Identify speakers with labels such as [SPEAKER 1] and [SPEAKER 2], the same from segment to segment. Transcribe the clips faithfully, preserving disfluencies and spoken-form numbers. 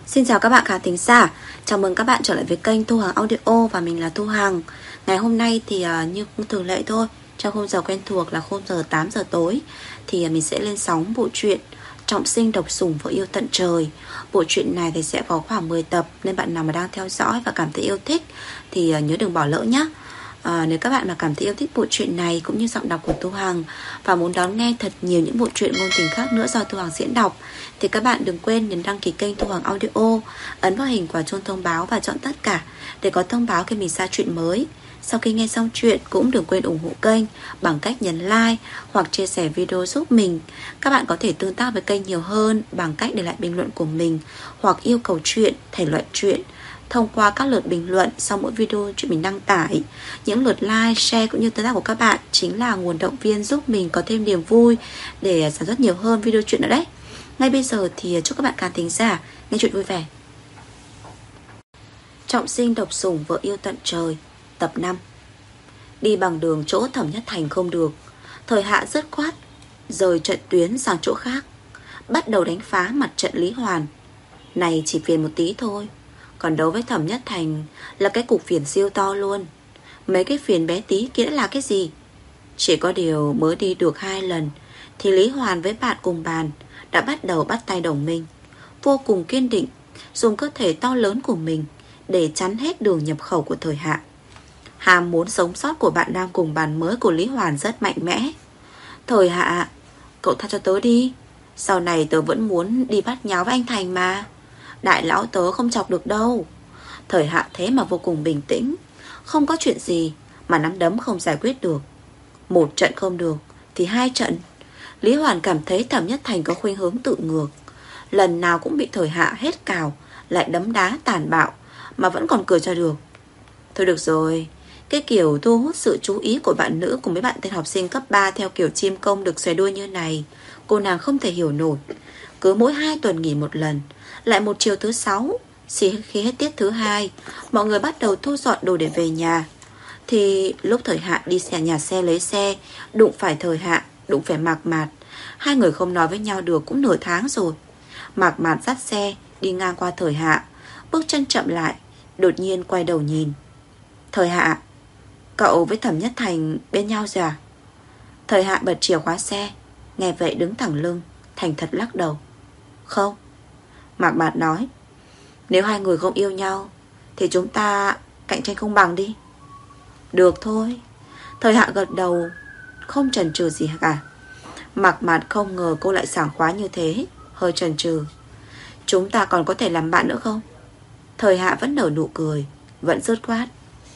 [SPEAKER 1] Xin chào các bạn khán thính giả. Chào mừng các bạn trở lại với kênh Thu Hằng Audio và mình là Thu Hằng. Ngày hôm nay thì uh, như thường lệ thôi, trong khung giờ quen thuộc là khung giờ tám giờ tối thì uh, mình sẽ lên sóng bộ truyện Trọng Sinh Độc Sủng Vợ Yêu Tận Trời. Bộ truyện này thì sẽ có khoảng mười tập, nên bạn nào mà đang theo dõi và cảm thấy yêu thích thì uh, nhớ đừng bỏ lỡ nhé. À, nếu các bạn mà cảm thấy yêu thích bộ truyện này cũng như giọng đọc của Thu Hằng và muốn đón nghe thật nhiều những bộ truyện ngôn tình khác nữa do Thu Hằng diễn đọc thì các bạn đừng quên nhấn đăng ký kênh Thu Hằng Audio, ấn vào hình quả chuông thông báo và chọn tất cả để có thông báo khi mình ra truyện mới. Sau khi nghe xong truyện cũng đừng quên ủng hộ kênh bằng cách nhấn like hoặc chia sẻ video giúp mình. Các bạn có thể tương tác với kênh nhiều hơn bằng cách để lại bình luận của mình hoặc yêu cầu truyện, thể loại truyện thông qua các lượt bình luận sau mỗi video chuyện mình đăng tải. Những lượt like, share cũng như tương tác của các bạn chính là nguồn động viên giúp mình có thêm niềm vui để sản xuất nhiều hơn video chuyện nữa đấy. Ngay bây giờ thì chúc các bạn khán thính giả nghe chuyện vui vẻ. Trọng Sinh Độc Sủng Vợ Yêu Tận Trời, tập năm. Đi bằng đường chỗ Thẩm Nhất Thành không được, Thời Hạ dứt khoát rời trận tuyến sang chỗ khác, bắt đầu đánh phá mặt trận Lý Hoàn. Này chỉ phiền một tí thôi, còn đấu với Thẩm Nhất Thành là cái cục phiền siêu to luôn. Mấy cái phiền bé tí kia đã là cái gì? Chỉ có điều mới đi được hai lần thì Lý Hoàn với bạn cùng bàn đã bắt đầu bắt tay đồng minh, vô cùng kiên định, dùng cơ thể to lớn của mình để chắn hết đường nhập khẩu của Thời Hạ. Ham muốn sống sót của bạn nam cùng bàn mới của Lý Hoàn rất mạnh mẽ. Thời Hạ, cậu tha cho tớ đi, sau này tớ vẫn muốn đi bắt nháo với anh Thành mà. Đại lão tớ không chọc được đâu. Thời Hạ thế mà vô cùng bình tĩnh. Không có chuyện gì mà nắm đấm không giải quyết được. Một trận không được thì hai trận. Lý Hoàn cảm thấy Thẩm Nhất Thành có khuynh hướng tự ngược, lần nào cũng bị Thời Hạ hết cào, lại đấm đá tàn bạo mà vẫn còn cười cho được. Thôi được rồi, cái kiểu thu hút sự chú ý của bạn nữ cùng mấy bạn tên học sinh cấp ba theo kiểu chim công được xòe đuôi như này, cô nàng không thể hiểu nổi. Cứ mỗi hai tuần nghỉ một lần, lại một chiều thứ sáu, khi hết tiết thứ hai, mọi người bắt đầu thu dọn đồ để về nhà. Thì lúc Thời Hạ đi xe nhà xe lấy xe, đụng phải Thời Hạ, đụng phải Mạc Mạt. Hai người không nói với nhau được cũng nửa tháng rồi. Mạc Mạt dắt xe đi ngang qua Thời Hạ, bước chân chậm lại, đột nhiên quay đầu nhìn. Thời Hạ, cậu với Thẩm Nhất Thành bên nhau rồi à? Thời Hạ bật chìa khóa xe, nghe vậy đứng thẳng lưng, thành thật lắc đầu. Không. Mạc Mạt nói, nếu hai người không yêu nhau thì chúng ta cạnh tranh công bằng đi. Được thôi. Thời Hạ gật đầu, không chần chừ gì cả. Mạc Mạt không ngờ cô lại sảng khoái như thế, hơi chần chừ. Chúng ta còn có thể làm bạn nữa không? Thời Hạ vẫn nở nụ cười, vẫn dứt khoát.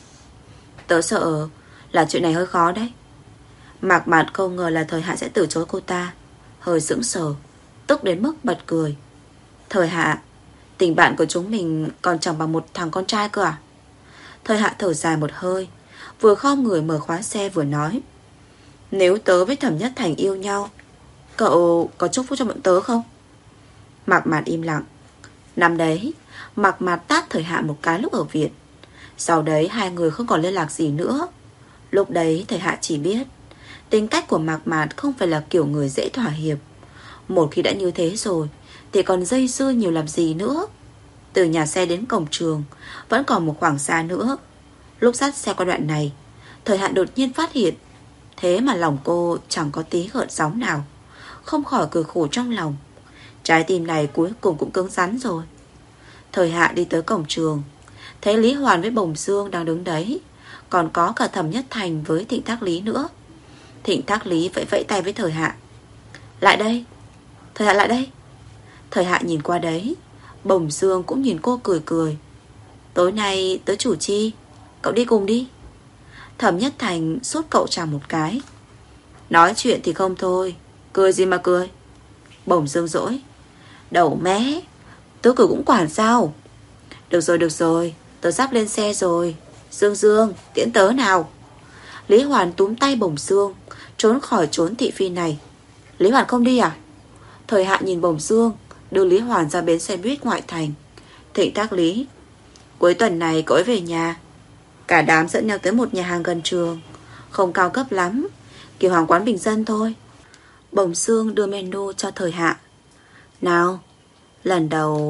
[SPEAKER 1] Tớ sợ là chuyện này hơi khó đấy. Mạc Mạt không ngờ là Thời Hạ sẽ từ chối cô ta, hơi sững sờ, tức đến mức bật cười. Thời Hạ, tình bạn của chúng mình còn chẳng bằng một thằng con trai cơ à? Thời Hạ thở dài một hơi, vừa khom người mở khóa xe vừa nói, nếu tớ với Thẩm Nhất Thành yêu nhau, cậu có chúc phúc cho bọn tớ không? Mạc Mạt im lặng. Năm đấy, Mạc Mạt tát Thời Hạ một cái lúc ở viện. Sau đấy hai người không còn liên lạc gì nữa. Lúc đấy Thời Hạ chỉ biết tính cách của Mạc Mạt không phải là kiểu người dễ thỏa hiệp. Một khi đã như thế rồi thì còn dây dưa nhiều làm gì nữa. Từ nhà xe đến cổng trường vẫn còn một khoảng xa nữa. Lúc dắt xe qua đoạn này, Thời Hạ đột nhiên phát hiện, thế mà lòng cô chẳng có tí gợn sóng nào. Không khỏi cười khổ trong lòng. Trái tim này cuối cùng cũng cứng rắn rồi. Thời Hạ đi tới cổng trường, thấy Lý Hoàn với Bồng Dương đang đứng đấy, còn có cả Thẩm Nhất Thành với Thịnh Thác Lý nữa. Thịnh Thác Lý vẫy vẫy tay với Thời Hạ. Lại đây. Thời Hạ lại đây. Thời Hạ nhìn qua đấy. Bồng Dương cũng nhìn cô cười cười. Tối nay tớ chủ chi, cậu đi cùng đi. Thẩm Nhất Thành sút cậu chào một cái. Nói chuyện thì không thôi, cười gì mà cười. Bồng Dương dỗi. Đầu mé, tớ cười cũng quản sao. Được rồi được rồi, tớ sắp lên xe rồi. Dương Dương, tiễn tớ nào. Lý Hoàn túm tay Bồng Dương, trốn khỏi trốn thị phi này. Lý Hoàn không đi à? Thời Hạ nhìn Bồng Dương, đưa Lý Hoàn ra bến xe buýt ngoại thành. Thịnh Thác Lý, cuối tuần này cậu ấy về nhà. Cả đám dẫn nhau tới một nhà hàng gần trường, không cao cấp lắm, kiểu hàng quán bình dân thôi. Bồng Dương đưa menu cho Thời Hạ. Nào, lần đầu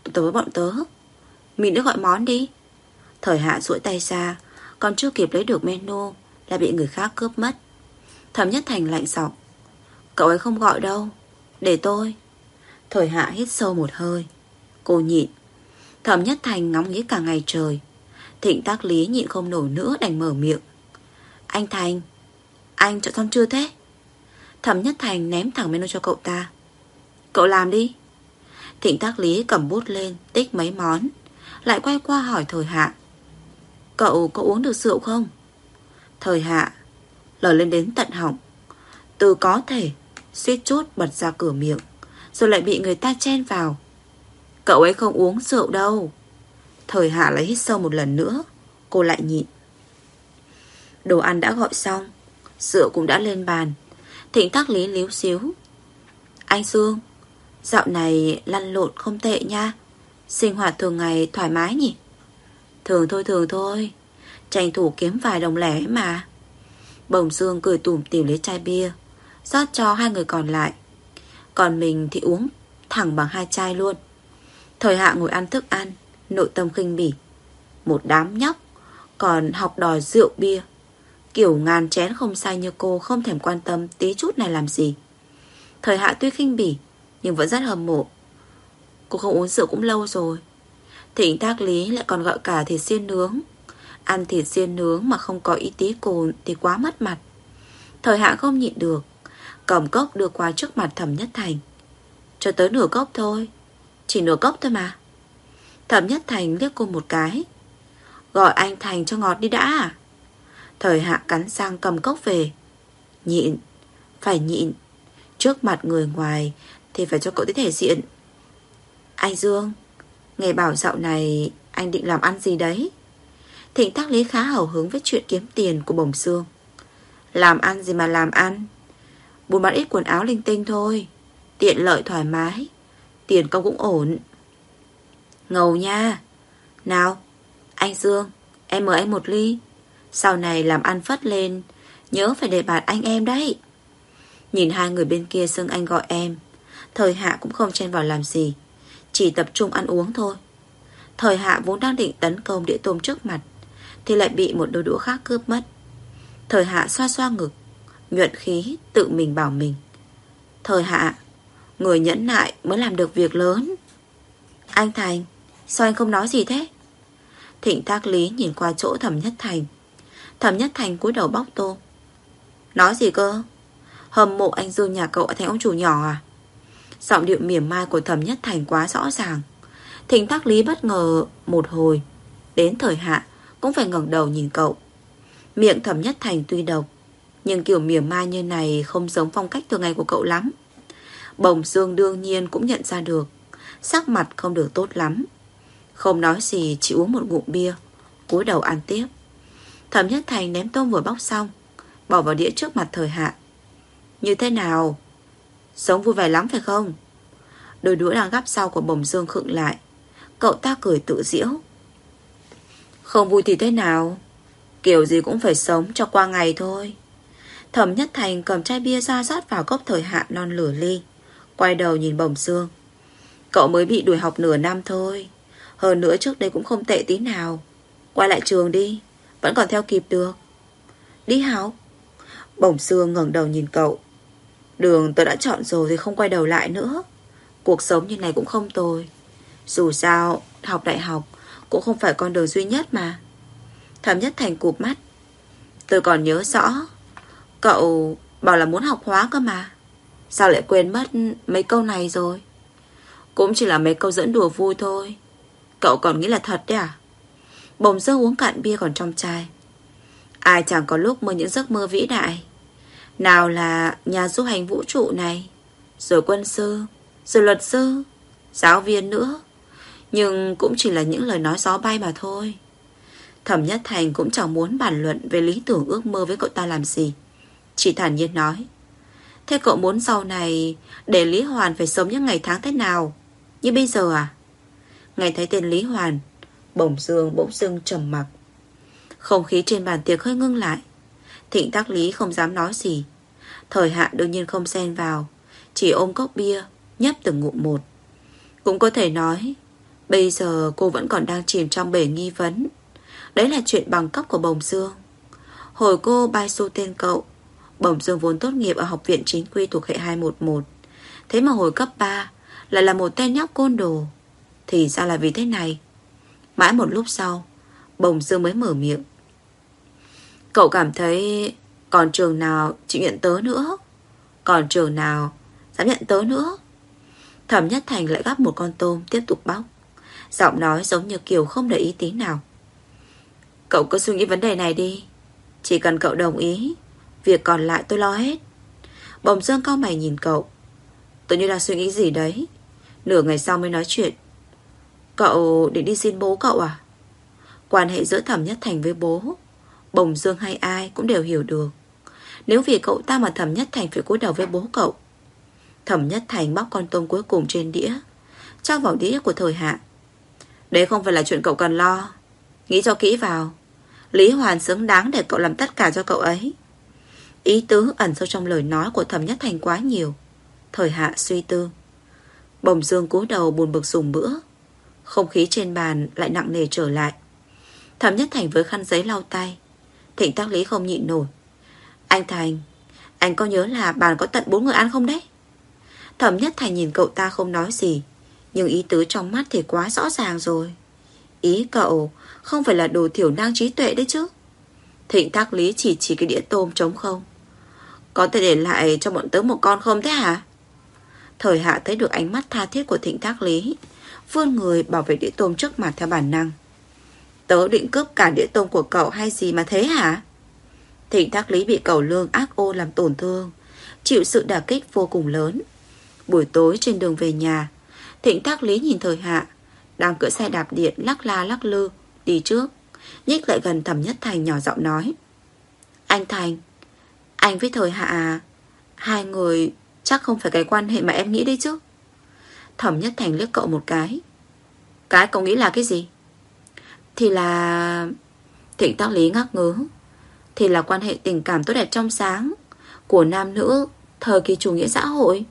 [SPEAKER 1] tụ tập với bọn tớ. Mình đã gọi món đi. Thời Hạ duỗi tay ra, còn chưa kịp lấy được menu là bị người khác cướp mất. Thẩm Nhất Thành lạnh giọng: Cậu ấy không gọi đâu, để tôi. Thời Hạ hít sâu một hơi. Cô nhịn. Thẩm Nhất Thành ngóng nghĩ cả ngày trời. Thịnh Tác Lý nhịn không nổi nữa đành mở miệng: Anh Thành, anh chọn xong chưa thế? Thẩm Nhất Thành ném thẳng menu cho cậu ta: Cậu làm đi. Thịnh Tác Lý cầm bút lên tích mấy món, lại quay qua hỏi Thời Hạ: Cậu có uống được rượu không? Thời Hạ lờ lên đến tận họng. Từ có thể suýt chút bật ra cửa miệng, rồi lại bị người ta chen vào: Cậu ấy không uống rượu đâu. Thời Hạ lại hít sâu một lần nữa. Cô lại nhịn. Đồ ăn đã gọi xong, rượu cũng đã lên bàn. Thịnh Tác Lý líu xíu: Anh Dương, dạo này lăn lộn không tệ nha. Sinh hoạt thường ngày thoải mái nhỉ? Thường thôi thường thôi, tranh thủ kiếm vài đồng lẻ mà. Bồng Dương cười tủm tỉm lấy chai bia, rót cho hai người còn lại. Còn mình thì uống thẳng bằng hai chai luôn. Thời Hạ ngồi ăn thức ăn, nội tâm khinh bỉ. Một đám nhóc còn học đòi rượu bia. Kiểu ngàn chén không say như cô không thèm quan tâm tí chút này làm gì. Thời Hạ tuy khinh bỉ nhưng vẫn rất hâm mộ. Cô không uống rượu cũng lâu rồi. Thịnh Tác Lý lại còn gọi cả thịt xiên nướng. Ăn thịt xiên nướng mà không có ý tí cồn thì quá mất mặt. Thời Hạ không nhịn được, cầm cốc đưa qua trước mặt Thẩm Nhất Thành: Cho tới nửa cốc thôi. Chỉ nửa cốc thôi mà. Thẩm Nhất Thành liếc cô một cái: Gọi anh Thành cho ngọt đi đã. Thời Hạ cắn răng cầm cốc về. Nhịn, phải nhịn. Trước mặt người ngoài thì phải cho cậu thấy thể diện. Anh Dương, nghe bảo dạo này anh định làm ăn gì đấy? Thịnh Tác Lý khá hào hứng với chuyện kiếm tiền của Bồng Dương. Làm ăn gì mà làm ăn, buôn bán ít quần áo linh tinh thôi, tiện lợi thoải mái, tiền công cũng ổn. Ngầu nha. Nào, anh Dương, em mời anh một ly. Sau này làm ăn phất lên, nhớ phải đề bạt anh em đấy. Nhìn hai người bên kia xưng anh gọi em, Thời Hạ cũng không chen vào làm gì, chỉ tập trung ăn uống thôi. Thời Hạ vốn đang định tấn công đĩa tôm trước mặt thì lại bị một đôi đũa khác cướp mất. Thời Hạ xoa xoa ngực, nhuận khí tự mình bảo mình: Thời Hạ, người nhẫn nại mới làm được việc lớn. Anh Thành, sao anh không nói gì thế? Thịnh Tác Lý nhìn qua chỗ Thẩm Nhất Thành. Thẩm Nhất Thành cúi đầu bóc tôm. Nói gì cơ? Hâm mộ anh Dương nhà cậu thành ông chủ nhỏ à? Giọng điệu mỉa mai của Thẩm Nhất Thành quá rõ ràng. Thịnh Tác Lý bất ngờ một hồi. Đến Thời Hạ cũng phải ngẩng đầu nhìn cậu. Miệng Thẩm Nhất Thành tuy độc, nhưng kiểu mỉa mai như này không giống phong cách thường ngày của cậu lắm. Bồng Dương đương nhiên cũng nhận ra được, sắc mặt không được tốt lắm. Không nói gì, chỉ uống một ngụm bia, cúi đầu ăn tiếp. Thẩm Nhất Thành ném tôm vừa bóc xong, bỏ vào đĩa trước mặt Thời Hạ. Như thế nào? Sống vui vẻ lắm phải không? Đôi đũa đang gắp sau của Bồng Dương khựng lại. Cậu ta cười tự giễu. Không vui thì thế nào? Kiểu gì cũng phải sống cho qua ngày thôi. Thẩm Nhất Thành cầm chai bia ra rót vào cốc Thời Hạ non lửa ly, quay đầu nhìn Bồng Dương. Cậu mới bị đuổi học nửa năm thôi, hơn nữa trước đây cũng không tệ tí nào. Quay lại trường đi, vẫn còn theo kịp được. Đi học? Bồng Dương ngẩng đầu nhìn cậu. Đường tôi đã chọn rồi thì không quay đầu lại nữa. Cuộc sống như này cũng không tồi. Dù sao học đại học cũng không phải con đường duy nhất mà. Thẩm Nhất Thành cụp mắt. Tôi còn nhớ rõ, cậu bảo là muốn học hóa cơ mà. Sao lại quên mất mấy câu này rồi? Cũng chỉ là mấy câu dẫn đùa vui thôi. Cậu còn nghĩ là thật đấy à? Bồng Dương uống cạn bia còn trong chai. Ai chẳng có lúc mơ những giấc mơ vĩ đại. Nào là nhà du hành vũ trụ này, rồi quân sư, rồi luật sư, giáo viên nữa. Nhưng cũng chỉ là những lời nói gió bay mà thôi. Thẩm Nhất Thành cũng chẳng muốn bàn luận về lý tưởng ước mơ với cậu ta làm gì, chỉ thản nhiên nói: Thế cậu muốn sau này để Lý Hoàn phải sống những ngày tháng thế nào? Như bây giờ à? Nghe thấy tên Lý Hoàn, Bồng Dương bỗng dưng trầm mặc. Không khí trên bàn tiệc hơi ngưng lại. Thịnh Tác Lý không dám nói gì. Thời Hạ đương nhiên không xen vào, chỉ ôm cốc bia nhấp từng ngụm một. Cũng có thể nói Bây giờ cô vẫn còn đang chìm trong bể nghi vấn. Đấy là chuyện bằng cấp của Bồng Dương. Hồi cô bai xô tên cậu, Bồng Dương vốn tốt nghiệp ở học viện chính quy thuộc hệ hai một một. Thế mà hồi cấp ba lại là một tên nhóc côn đồ. Thì ra là vì thế này. Mãi một lúc sau, Bồng Dương mới mở miệng. Cậu cảm thấy còn trường nào chịu nhận tớ nữa? Còn trường nào dám nhận tớ nữa? Thẩm Nhất Thành lại gắp một con tôm tiếp tục bóc. Giọng nói giống như kiểu không để ý tí nào. Cậu cứ suy nghĩ vấn đề này đi. Chỉ cần cậu đồng ý, việc còn lại tôi lo hết. Bồng Dương cau mày nhìn cậu. Tự như là suy nghĩ gì đấy. Nửa ngày sau mới nói chuyện. Cậu định đi xin bố cậu à? Quan hệ giữa Thẩm Nhất Thành với bố, Bồng Dương hay ai cũng đều hiểu được. Nếu vì cậu ta mà Thẩm Nhất Thành phải cúi đầu với bố cậu. Thẩm Nhất Thành bóc con tôm cuối cùng trên đĩa, cho vào đĩa của Thời Hạ. Đấy không phải là chuyện cậu cần lo. Nghĩ cho kỹ vào. Lý Hoàn xứng đáng để cậu làm tất cả cho cậu ấy. Ý tứ ẩn sâu trong lời nói của Thẩm Nhất Thành quá nhiều. Thời Hạ suy tư. Bồng Dương cúi đầu buồn bực dùng bữa. Không khí trên bàn lại nặng nề trở lại. Thẩm Nhất Thành với khăn giấy lau tay. Thịnh Tác Lý không nhịn nổi. Anh Thành, anh có nhớ là bàn có tận bốn người ăn không đấy? Thẩm Nhất Thành nhìn cậu ta không nói gì, nhưng ý tứ trong mắt thì quá rõ ràng rồi. Ý cậu không phải là đồ thiểu năng trí tuệ đấy chứ? Thịnh Tác Lý chỉ chỉ cái đĩa tôm trống không. Có thể để lại cho bọn tớ một con không thế hả? Thời Hạ thấy được ánh mắt tha thiết của Thịnh Tác Lý, vươn người bảo vệ đĩa tôm trước mặt theo bản năng. Tớ định cướp cả đĩa tôm của cậu hay gì mà thế hả? Thịnh Tác Lý bị cẩu lương ác ô làm tổn thương, chịu sự đả kích vô cùng lớn. Buổi tối trên đường về nhà, Thịnh Tác Lý nhìn Thời Hạ đang cưỡi xe đạp điện lắc la lắc lư đi trước, nhích lại gần Thẩm Nhất Thành nhỏ giọng nói. Anh Thành, anh với Thời Hạ, hai người chắc không phải cái quan hệ mà em nghĩ đấy chứ? Thẩm Nhất Thành liếc cậu một cái. Cái cậu nghĩ là cái gì? Thì là... Thịnh Tác Lý ngắc ngứ. Thì là quan hệ tình cảm tốt đẹp trong sáng của nam nữ thời kỳ chủ nghĩa xã hội.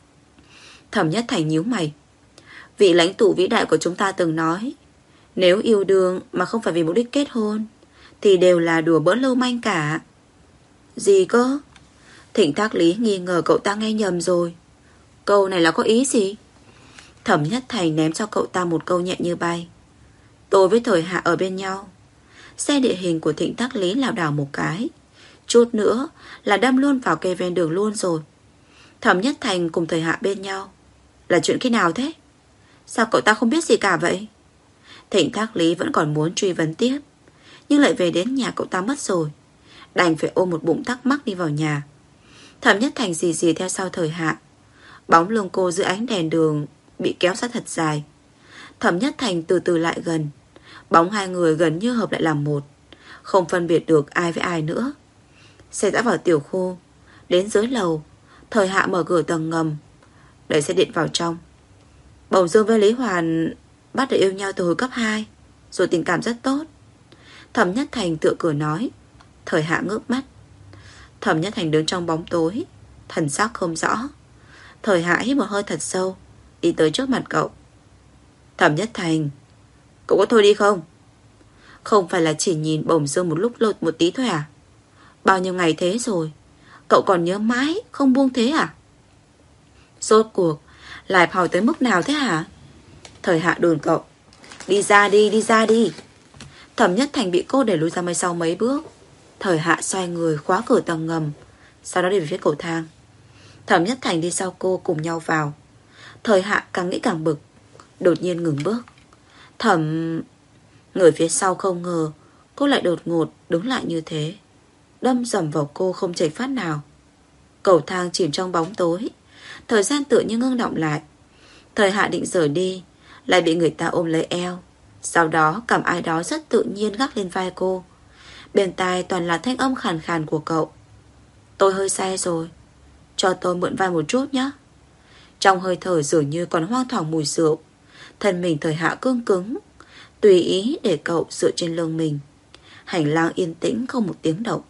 [SPEAKER 1] Thẩm Nhất Thành nhíu mày. Vị lãnh tụ vĩ đại của chúng ta từng nói, nếu yêu đương mà không phải vì mục đích kết hôn thì đều là đùa bỡn lưu manh cả. Gì cơ? Thịnh Tác Lý nghi ngờ cậu ta nghe nhầm rồi. Câu này là có ý gì? Thẩm Nhất Thành ném cho cậu ta một câu nhẹ như bay. Tôi với Thời Hạ ở bên nhau. Xe địa hình của Thịnh Tác Lý lảo đảo một cái, chút nữa là đâm luôn vào cây ven đường luôn rồi. Thẩm Nhất Thành cùng Thời Hạ bên nhau là chuyện khi nào thế? Sao cậu ta không biết gì cả vậy? Thịnh Tác Lý vẫn còn muốn truy vấn tiếp, nhưng lại về đến nhà cậu ta mất rồi. Đành phải ôm một bụng thắc mắc đi vào nhà. Thẩm Nhất Thành rì rì theo sau Thời Hạ. Bóng lưng cô dưới ánh đèn đường bị kéo sát thật dài. Thẩm Nhất Thành từ từ lại gần. Bóng hai người gần như hợp lại làm một, không phân biệt được ai với ai nữa. Xe đã vào tiểu khu. Đến dưới lầu, Thời Hạ mở cửa tầng ngầm, đẩy xe điện vào trong. Bồng Dương với Lý Hoàn bắt đầu yêu nhau từ hồi cấp hai, rồi tình cảm rất tốt. Thẩm Nhất Thành tựa cửa nói. Thời Hạ ngước mắt. Thẩm Nhất Thành đứng trong bóng tối, thần sắc không rõ. Thời Hạ hít một hơi thật sâu, đi tới trước mặt cậu. Thẩm Nhất Thành, cậu có thôi đi không? Không phải là chỉ nhìn Bồng Dương một lúc lâu một tí thôi à? Bao nhiêu ngày thế rồi, cậu còn nhớ mãi không buông thế à? Rốt cuộc lại hỏi tới mức nào thế hả? Thời Hạ đồn cậu. Đi ra đi, đi ra đi. Thẩm Nhất Thành bị cô đẩy lùi ra mai sau mấy bước. Thời Hạ xoay người khóa cửa tầng ngầm, sau đó đi về phía cầu thang. Thẩm Nhất Thành đi sau cô cùng nhau vào. Thời Hạ càng nghĩ càng bực, đột nhiên ngừng bước. Thẩm... Người phía sau không ngờ cô lại đột ngột đứng lại như thế, đâm dầm vào cô không chảy phát nào. Cầu thang chìm trong bóng tối, thời gian tựa như ngưng động lại. Thời Hạ định rời đi, lại bị người ta ôm lấy eo, sau đó cầm ai đó rất tự nhiên gác lên vai cô. Bên tai toàn là thanh âm khàn khàn của cậu. Tôi hơi say rồi, cho tôi mượn vai một chút nhé. Trong hơi thở dường như còn hoang thoảng mùi rượu. Thân mình Thời Hạ cương cứng, tùy ý để cậu dựa trên lưng mình. Hành lang yên tĩnh không một tiếng động.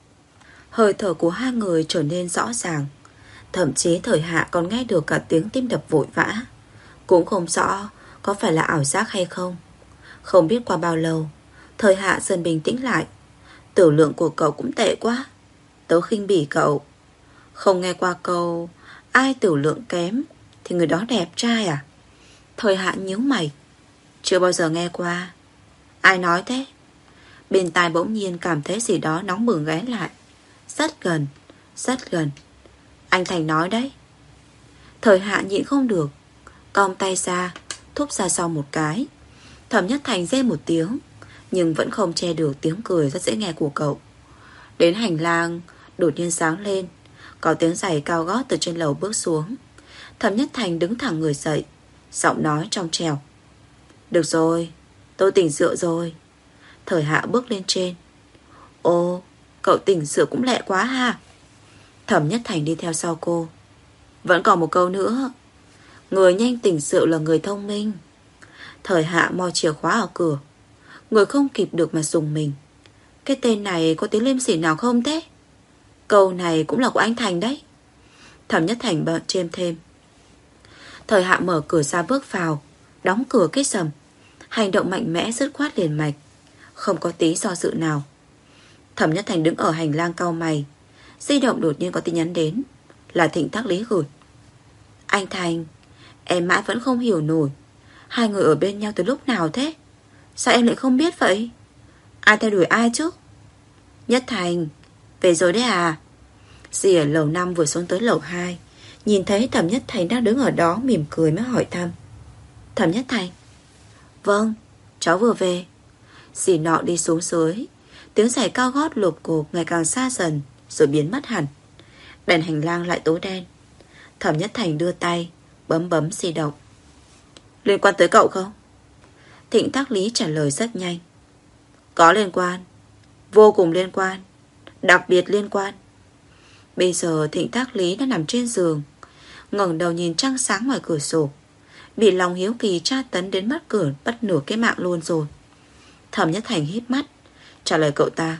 [SPEAKER 1] Hơi thở của hai người trở nên rõ ràng. Thậm chí Thời Hạ còn nghe được cả tiếng tim đập vội vã. Cũng không rõ có phải là ảo giác hay không. Không biết qua bao lâu, Thời Hạ dần bình tĩnh lại. Tiểu lượng của cậu cũng tệ quá. Tớ khinh bỉ cậu. Không nghe qua câu ai tiểu lượng kém thì người đó đẹp trai à? Thời Hạ nhíu mày. Chưa bao giờ nghe qua. Ai nói thế? Bên tai bỗng nhiên cảm thấy gì đó nóng bừng ghé lại. Rất gần, rất gần. Anh Thành nói đấy. Thời Hạ nhịn không được, cong tay ra, thúc ra sau một cái. Thẩm Nhất Thành rên một tiếng, nhưng vẫn không che được tiếng cười rất dễ nghe của cậu. Đến hành lang đột nhiên sáng lên, có tiếng giày cao gót từ trên lầu bước xuống. Thẩm Nhất Thành đứng thẳng người dậy, giọng nói trong trèo. Được rồi, tôi tỉnh rượu rồi. Thời Hạ bước lên trên. Ô, cậu tỉnh rượu cũng lẹ quá ha. Thẩm Nhất Thành đi theo sau cô. Vẫn còn một câu nữa. Người nhanh tỉnh rượu là người thông minh. Thời Hạ moi chìa khóa ở cửa. Người không kịp được mà dùng mình. Cái tên này có tiếng liêm sỉ nào không thế? Câu này cũng là của anh Thành đấy. Thẩm Nhất Thành bận chêm thêm. Thời Hạ mở cửa ra bước vào, đóng cửa cái sầm. Hành động mạnh mẽ dứt khoát liền mạch, không có tí do dự nào. Thẩm Nhất Thành đứng ở hành lang cau mày. Di động đột nhiên có tin nhắn đến. Là Thịnh Tác Lý gửi. Anh Thành, em mãi vẫn không hiểu nổi, hai người ở bên nhau từ lúc nào thế? Sao em lại không biết vậy? Ai theo đuổi ai chứ? Nhất Thành, về rồi đấy à? Dì ở lầu năm vừa xuống tới lầu hai, nhìn thấy Thẩm Nhất Thành đang đứng ở đó, mỉm cười mới hỏi thăm. Thẩm Nhất Thành. Vâng, cháu vừa về. Dì nọ đi xuống dưới. Tiếng giày cao gót lộp cộp ngày càng xa dần, rồi biến mất hẳn. Đèn hành lang lại tối đen. Thẩm Nhất Thành đưa tay bấm bấm di động. Liên quan tới cậu không? Thịnh Tác Lý trả lời rất nhanh. Có liên quan. Vô cùng liên quan. Đặc biệt liên quan. Bây giờ Thịnh Tác Lý đã nằm trên giường, ngẩng đầu nhìn trăng sáng ngoài cửa sổ. Bị lòng hiếu kỳ tra tấn đến mất cửa bắt nửa cái mạng luôn rồi. Thẩm Nhất Thành híp mắt trả lời cậu ta.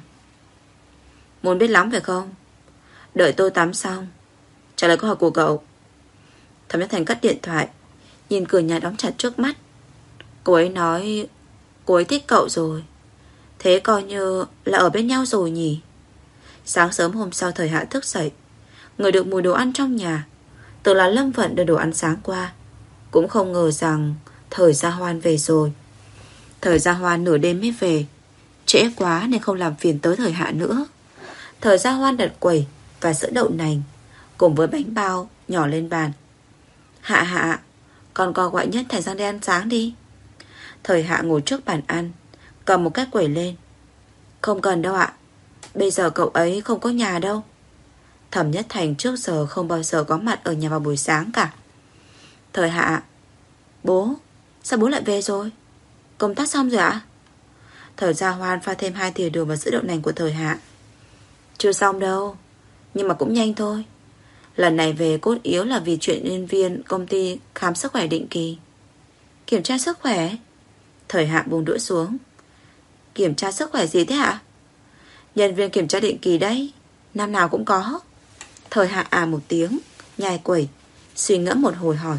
[SPEAKER 1] Muốn biết lắm phải không? Đợi tôi tắm xong trả lời câu hỏi của cậu. Thẩm Nhất Thành cắt điện thoại, nhìn cửa nhà đóng chặt trước mắt. Cô ấy nói cô ấy thích cậu rồi. Thế coi như là ở bên nhau rồi nhỉ? Sáng sớm hôm sau Thời Hạ thức dậy, ngửi được mùi đồ ăn trong nhà. Tưởng là Lâm Vận đưa đồ ăn sáng qua, cũng không ngờ rằng Thời Gia Hoan về rồi. Thời Gia Hoan nửa đêm mới về, trễ quá nên không làm phiền tới Thời Hạ nữa. Thời Gia Hoan đặt quẩy và sữa đậu nành cùng với bánh bao nhỏ lên bàn. Hạ Hạ, con co gọi Nhất Thành sang đây ăn sáng đi. Thời Hạ ngồi trước bàn ăn, cầm một cái quẩy lên. Không cần đâu ạ, bây giờ cậu ấy không có nhà đâu. Thẩm Nhất Thành trước giờ không bao giờ có mặt ở nhà vào buổi sáng cả. Thời Hạ. Bố, sao bố lại về rồi? Công tác xong rồi ạ? Thời Gia Hoan pha thêm hai thìa đường vào sữa đậu nành của Thời Hạ. Chưa xong đâu, nhưng mà cũng nhanh thôi. Lần này về cốt yếu là vì chuyện nhân viên công ty khám sức khỏe định kỳ. Kiểm tra sức khỏe? Thời Hạ buông đũa xuống. Kiểm tra sức khỏe gì thế hả? Nhân viên kiểm tra định kỳ đấy, năm nào cũng có. Thời Hạ à một tiếng, nhai quẩy, suy ngẫm một hồi hỏi.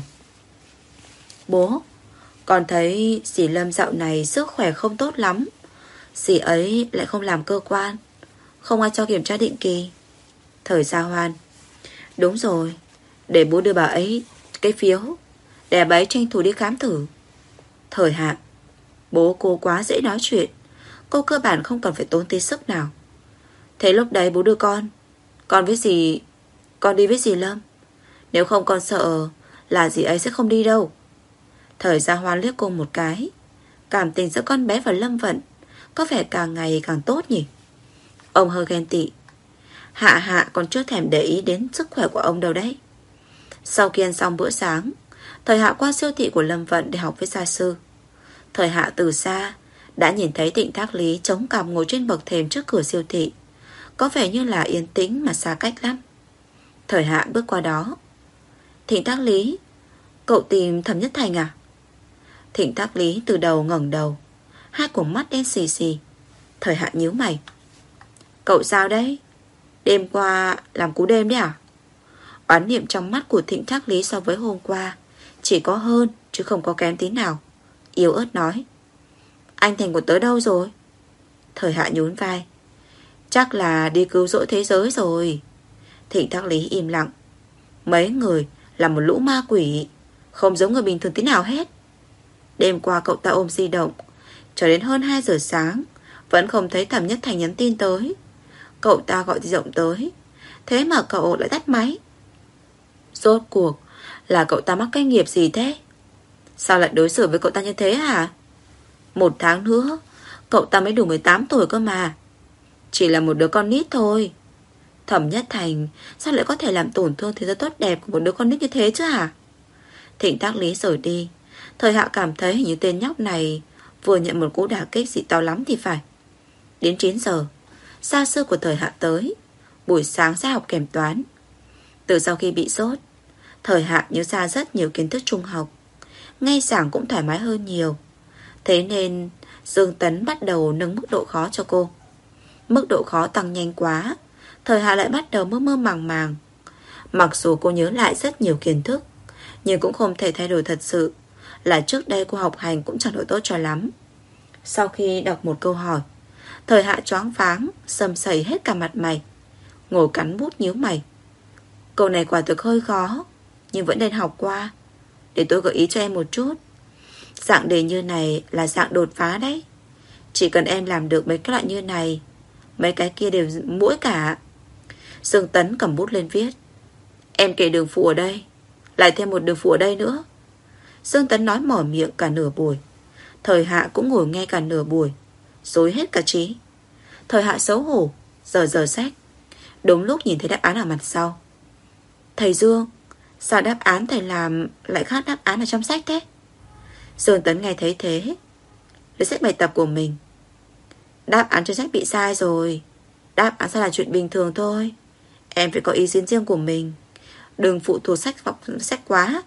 [SPEAKER 1] Bố, con thấy dì Lâm dạo này sức khỏe không tốt lắm. Dì ấy lại không làm cơ quan, không ai cho kiểm tra định kỳ. Thời Gia Hoan. Đúng rồi, để bố đưa bà ấy cái phiếu, để bà ấy tranh thủ đi khám thử. Thời Hạ. Bố cô quá dễ nói chuyện, cô cơ bản không cần phải tốn tí sức nào. Thế lúc đấy bố đưa con Con với dì Con đi với dì Lâm. Nếu không con sợ là dì ấy sẽ không đi đâu. Thời Gia Hoan liếc cô một cái. Cảm tình giữa con bé và Lâm Vận có vẻ càng ngày càng tốt nhỉ. Ông hơi ghen tị. Hạ Hạ còn chưa thèm để ý đến sức khỏe của ông đâu đấy. Sau khi ăn xong bữa sáng, Thời Hạ qua siêu thị của Lâm Vận để học với gia sư. Thời Hạ từ xa đã nhìn thấy Thịnh Tác Lý chống cằm ngồi trên bậc thềm trước cửa siêu thị, có vẻ như là yên tĩnh mà xa cách lắm. Thời Hạ bước qua đó. Thịnh Tác Lý, cậu tìm Thẩm Nhất Thành à? Thịnh Tác Lý từ đầu ngẩng đầu, hai cụm mắt đen xì xì. Thời Hạ nhíu mày. Cậu sao đấy? Đêm qua làm cú đêm đấy à? Oán niệm trong mắt của Thịnh Tác Lý so với hôm qua chỉ có hơn chứ không có kém tí nào. yếu ớt nói. Anh Thành của tớ đâu rồi? Thời Hạ nhún vai. Chắc là đi cứu rỗi thế giới rồi. Thịnh Thác Lý im lặng. Mấy người là một lũ ma quỷ, không giống người bình thường tí nào hết. Đêm qua cậu ta ôm di động cho đến hơn hai giờ sáng, vẫn không thấy Thẩm Nhất Thành nhắn tin tới. Cậu ta gọi di động tới, thế mà cậu lại tắt máy. Rốt cuộc là cậu ta mắc cái nghiệp gì thế? Sao lại đối xử với cậu ta như thế hả? Một tháng nữa cậu ta mới đủ mười tám tuổi cơ mà. Chỉ là một đứa con nít thôi. Thẩm Nhất Thành sao lại có thể làm tổn thương thế giới tốt đẹp của một đứa con nít như thế chứ hả? Thịnh Thác Lý rời đi. Thời Hạ cảm thấy hình như tên nhóc này vừa nhận một cú đả kích gì to lắm thì phải. Đến chín giờ, gia sư của Thời Hạ tới. Buổi sáng sẽ học kèm toán. Từ sau khi bị sốt, Thời Hạ nhớ ra rất nhiều kiến thức trung học, nghe giảng cũng thoải mái hơn nhiều. Thế nên Dương Tấn bắt đầu nâng mức độ khó cho cô. Mức độ khó tăng nhanh quá, Thời Hạ lại bắt đầu mơ mơ màng màng. Mặc dù cô nhớ lại rất nhiều kiến thức, nhưng cũng không thể thay đổi thật sự. Là trước đây cô học hành cũng chẳng đổi tốt cho lắm. Sau khi đọc một câu hỏi, Thời Hạ choáng váng, sầm sẩy hết cả mặt mày, ngồi cắn bút nhíu mày. Câu này quả thực hơi khó, nhưng vẫn nên học qua. Để tôi gợi ý cho em một chút. Dạng đề như này là dạng đột phá đấy. Chỉ cần em làm được mấy cái loại như này, mấy cái kia đều mũi cả. Dương Tấn cầm bút lên viết. Em kể đường phụ ở đây, lại thêm một đường phụ ở đây nữa. Dương Tấn nói mở miệng cả nửa buổi. Thời Hạ cũng ngồi nghe cả nửa buổi, rối hết cả trí. Thời Hạ xấu hổ, giờ giờ sách. Đúng lúc nhìn thấy đáp án ở mặt sau. Thầy Dương, sao đáp án thầy làm lại khác đáp án ở trong sách thế? Dương Tấn nghe thấy thế, lấy sách bài tập của mình. Đáp án trong sách bị sai rồi. Đáp án sai là chuyện bình thường thôi. Em phải có ý kiến riêng của mình, đừng phụ thuộc sách sách quá.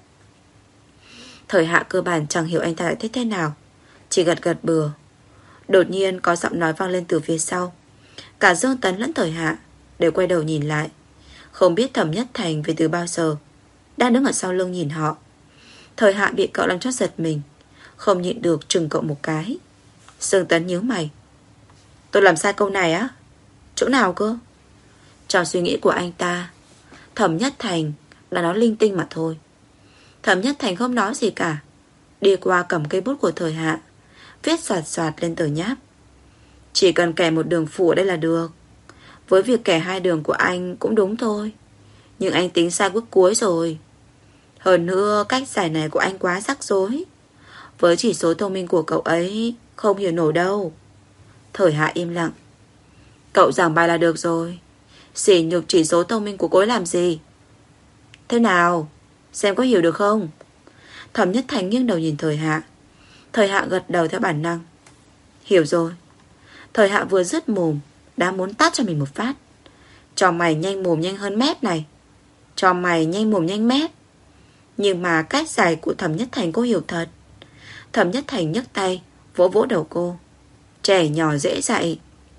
[SPEAKER 1] Thời Hạ cơ bản chẳng hiểu anh ta lại thích thế nào, chỉ gật gật bừa. Đột nhiên có giọng nói vang lên từ phía sau. Cả Dương Tấn lẫn Thời Hạ đều quay đầu nhìn lại. Không biết Thẩm Nhất Thành về từ bao giờ, đang đứng ở sau lưng nhìn họ. Thời Hạ bị cậu làm cho giật mình, không nhịn được chừng cậu một cái. Dương Tấn nhíu mày. Tôi làm sai câu này á? Chỗ nào cơ? Trong suy nghĩ của anh ta, Thẩm Nhất Thành đã nói linh tinh mà thôi. Thẩm Nhất Thành không nói gì cả, đi qua cầm cây bút của Thời Hạ, viết soạt soạt lên tờ nháp. Chỉ cần kẻ một đường phụ ở đây là được. Với việc kẻ hai đường của anh cũng đúng thôi, nhưng anh tính sai bước cuối rồi. Hơn nữa cách giải này của anh quá rắc rối. Với chỉ số thông minh của cậu ấy không hiểu nổi đâu. Thời Hạ im lặng. Cậu giảng bài là được rồi, sỉ nhục chỉ số thông minh của cô ấy làm gì? Thế nào, xem có hiểu được không? Thẩm Nhất Thành nghiêng đầu nhìn Thời Hạ. Thời Hạ gật đầu theo bản năng. Hiểu rồi. Thời Hạ vừa dứt mồm đã muốn tát cho mình một phát. Cho mày nhanh mồm nhanh hơn mép này. Cho mày nhanh mồm nhanh mép. Nhưng mà cách giải của Thẩm Nhất Thành cô hiểu thật. Thẩm Nhất Thành nhấc tay vỗ vỗ đầu cô. Trẻ nhỏ dễ dạy.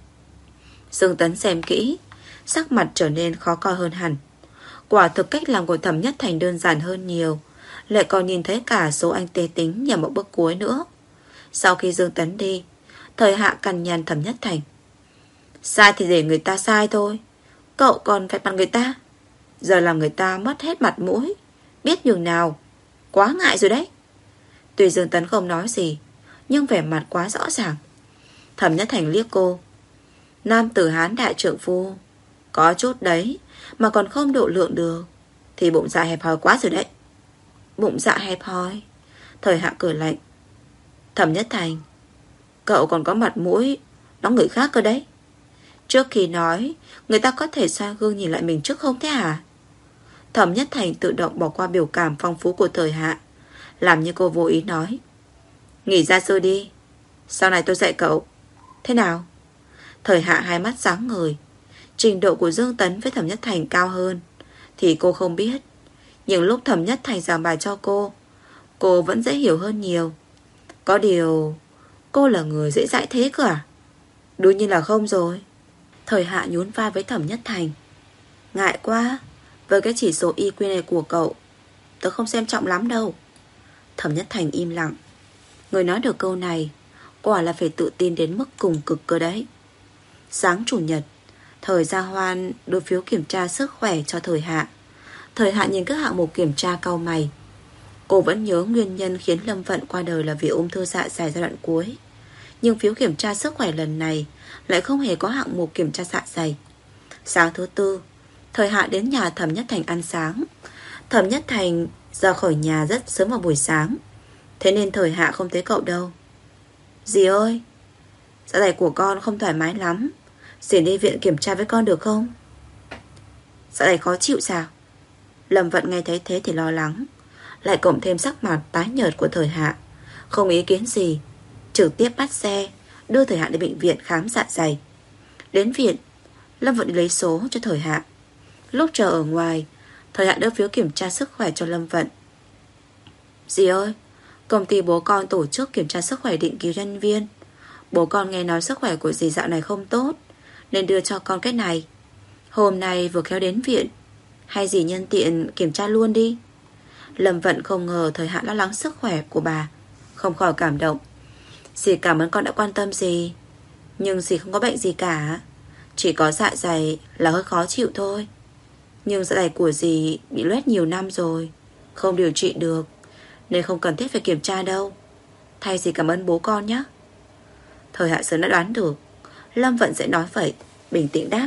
[SPEAKER 1] Dương Tấn xem kỹ, sắc mặt trở nên khó coi hơn hẳn. Quả thực cách làm của Thẩm Nhất Thành đơn giản hơn nhiều, lại còn nhìn thấy cả số anh tê tính nhằm một bước cuối nữa. Sau khi Dương Tấn đi, Thời Hạ cằn nhằn Thẩm Nhất Thành. Sai thì để người ta sai thôi, cậu còn phải bằng người ta. Giờ làm người ta mất hết mặt mũi, biết nhường nào. Quá ngại rồi đấy. Tuy Dương Tấn không nói gì, nhưng vẻ mặt quá rõ ràng. Thẩm Nhất Thành liếc cô. Nam tử Hán đại trượng phu, có chút đấy mà còn không độ lượng được thì bụng dạ hẹp hòi quá rồi đấy. Bụng dạ hẹp hòi? Thời Hạ cười lạnh. Thẩm Nhất Thành, cậu còn có mặt mũi nói người khác cơ đấy. Trước khi nói, người ta có thể soi gương nhìn lại mình trước không thế hả? Thẩm Nhất Thành tự động bỏ qua biểu cảm phong phú của Thời Hạ, làm như cô vô ý nói. Nghỉ gia sư đi, sau này tôi dạy cậu. Thế nào? Thời Hạ hai mắt sáng ngời. Trình độ của Dương Tấn với Thẩm Nhất Thành cao hơn thì cô không biết, nhưng lúc Thẩm Nhất Thành giảng bài cho cô, cô vẫn dễ hiểu hơn nhiều. Có điều cô là người dễ dãi thế cơ à? Đương nhiên là không rồi. Thời Hạ nhún vai với Thẩm Nhất Thành. Ngại quá, với cái chỉ số i kiu này của cậu, tớ không xem trọng lắm đâu. Thẩm Nhất Thành im lặng. Người nói được câu này quả là phải tự tin đến mức cùng cực cơ đấy. Sáng chủ nhật, Thời Gia Hoan đưa phiếu kiểm tra sức khỏe cho Thời Hạ. Thời Hạ nhìn các hạng mục kiểm tra cau mày. Cô vẫn nhớ nguyên nhân khiến Lâm Vận qua đời là vì ung thư dạ dày giai đoạn cuối. Nhưng phiếu kiểm tra sức khỏe lần này lại không hề có hạng mục kiểm tra dạ dày. Sáng thứ tư, Thời Hạ đến nhà Thẩm Nhất Thành ăn sáng. Thẩm Nhất Thành ra khỏi nhà rất sớm vào buổi sáng, thế nên Thời Hạ không thấy cậu đâu. Dì ơi, dạ dày của con không thoải mái lắm, dì đi viện kiểm tra với con được không? Dạ dày khó chịu sao? Lâm Vận nghe thấy thế thì lo lắng, lại cộng thêm sắc mặt tái nhợt của Thời Hạ, không ý kiến gì, trực tiếp bắt xe đưa Thời Hạ đến bệnh viện khám dạ dày. Đến viện, Lâm Vận đi lấy số cho Thời Hạ. Lúc chờ ở ngoài, Thời Hạ đưa phiếu kiểm tra sức khỏe cho Lâm Vận. Dì ơi, công ty bố con tổ chức kiểm tra sức khỏe định kỳ nhân viên. Bố con nghe nói sức khỏe của dì dạo này không tốt, nên đưa cho con cái này. Hôm nay vừa kéo đến viện, hay dì nhân tiện kiểm tra luôn đi. Lâm Vận không ngờ Thời Hạ lo lắng sức khỏe của bà, không khỏi cảm động. Dì cảm ơn con đã quan tâm dì, nhưng dì không có bệnh gì cả, chỉ có dạ dày là hơi khó chịu thôi. Nhưng dạ dày của dì bị loét nhiều năm rồi, không điều trị được, nên không cần thiết phải kiểm tra đâu. Thay dì cảm ơn bố con nhé. Thời Hạ sớm đã đoán được Lâm Vận sẽ nói vậy, bình tĩnh đáp.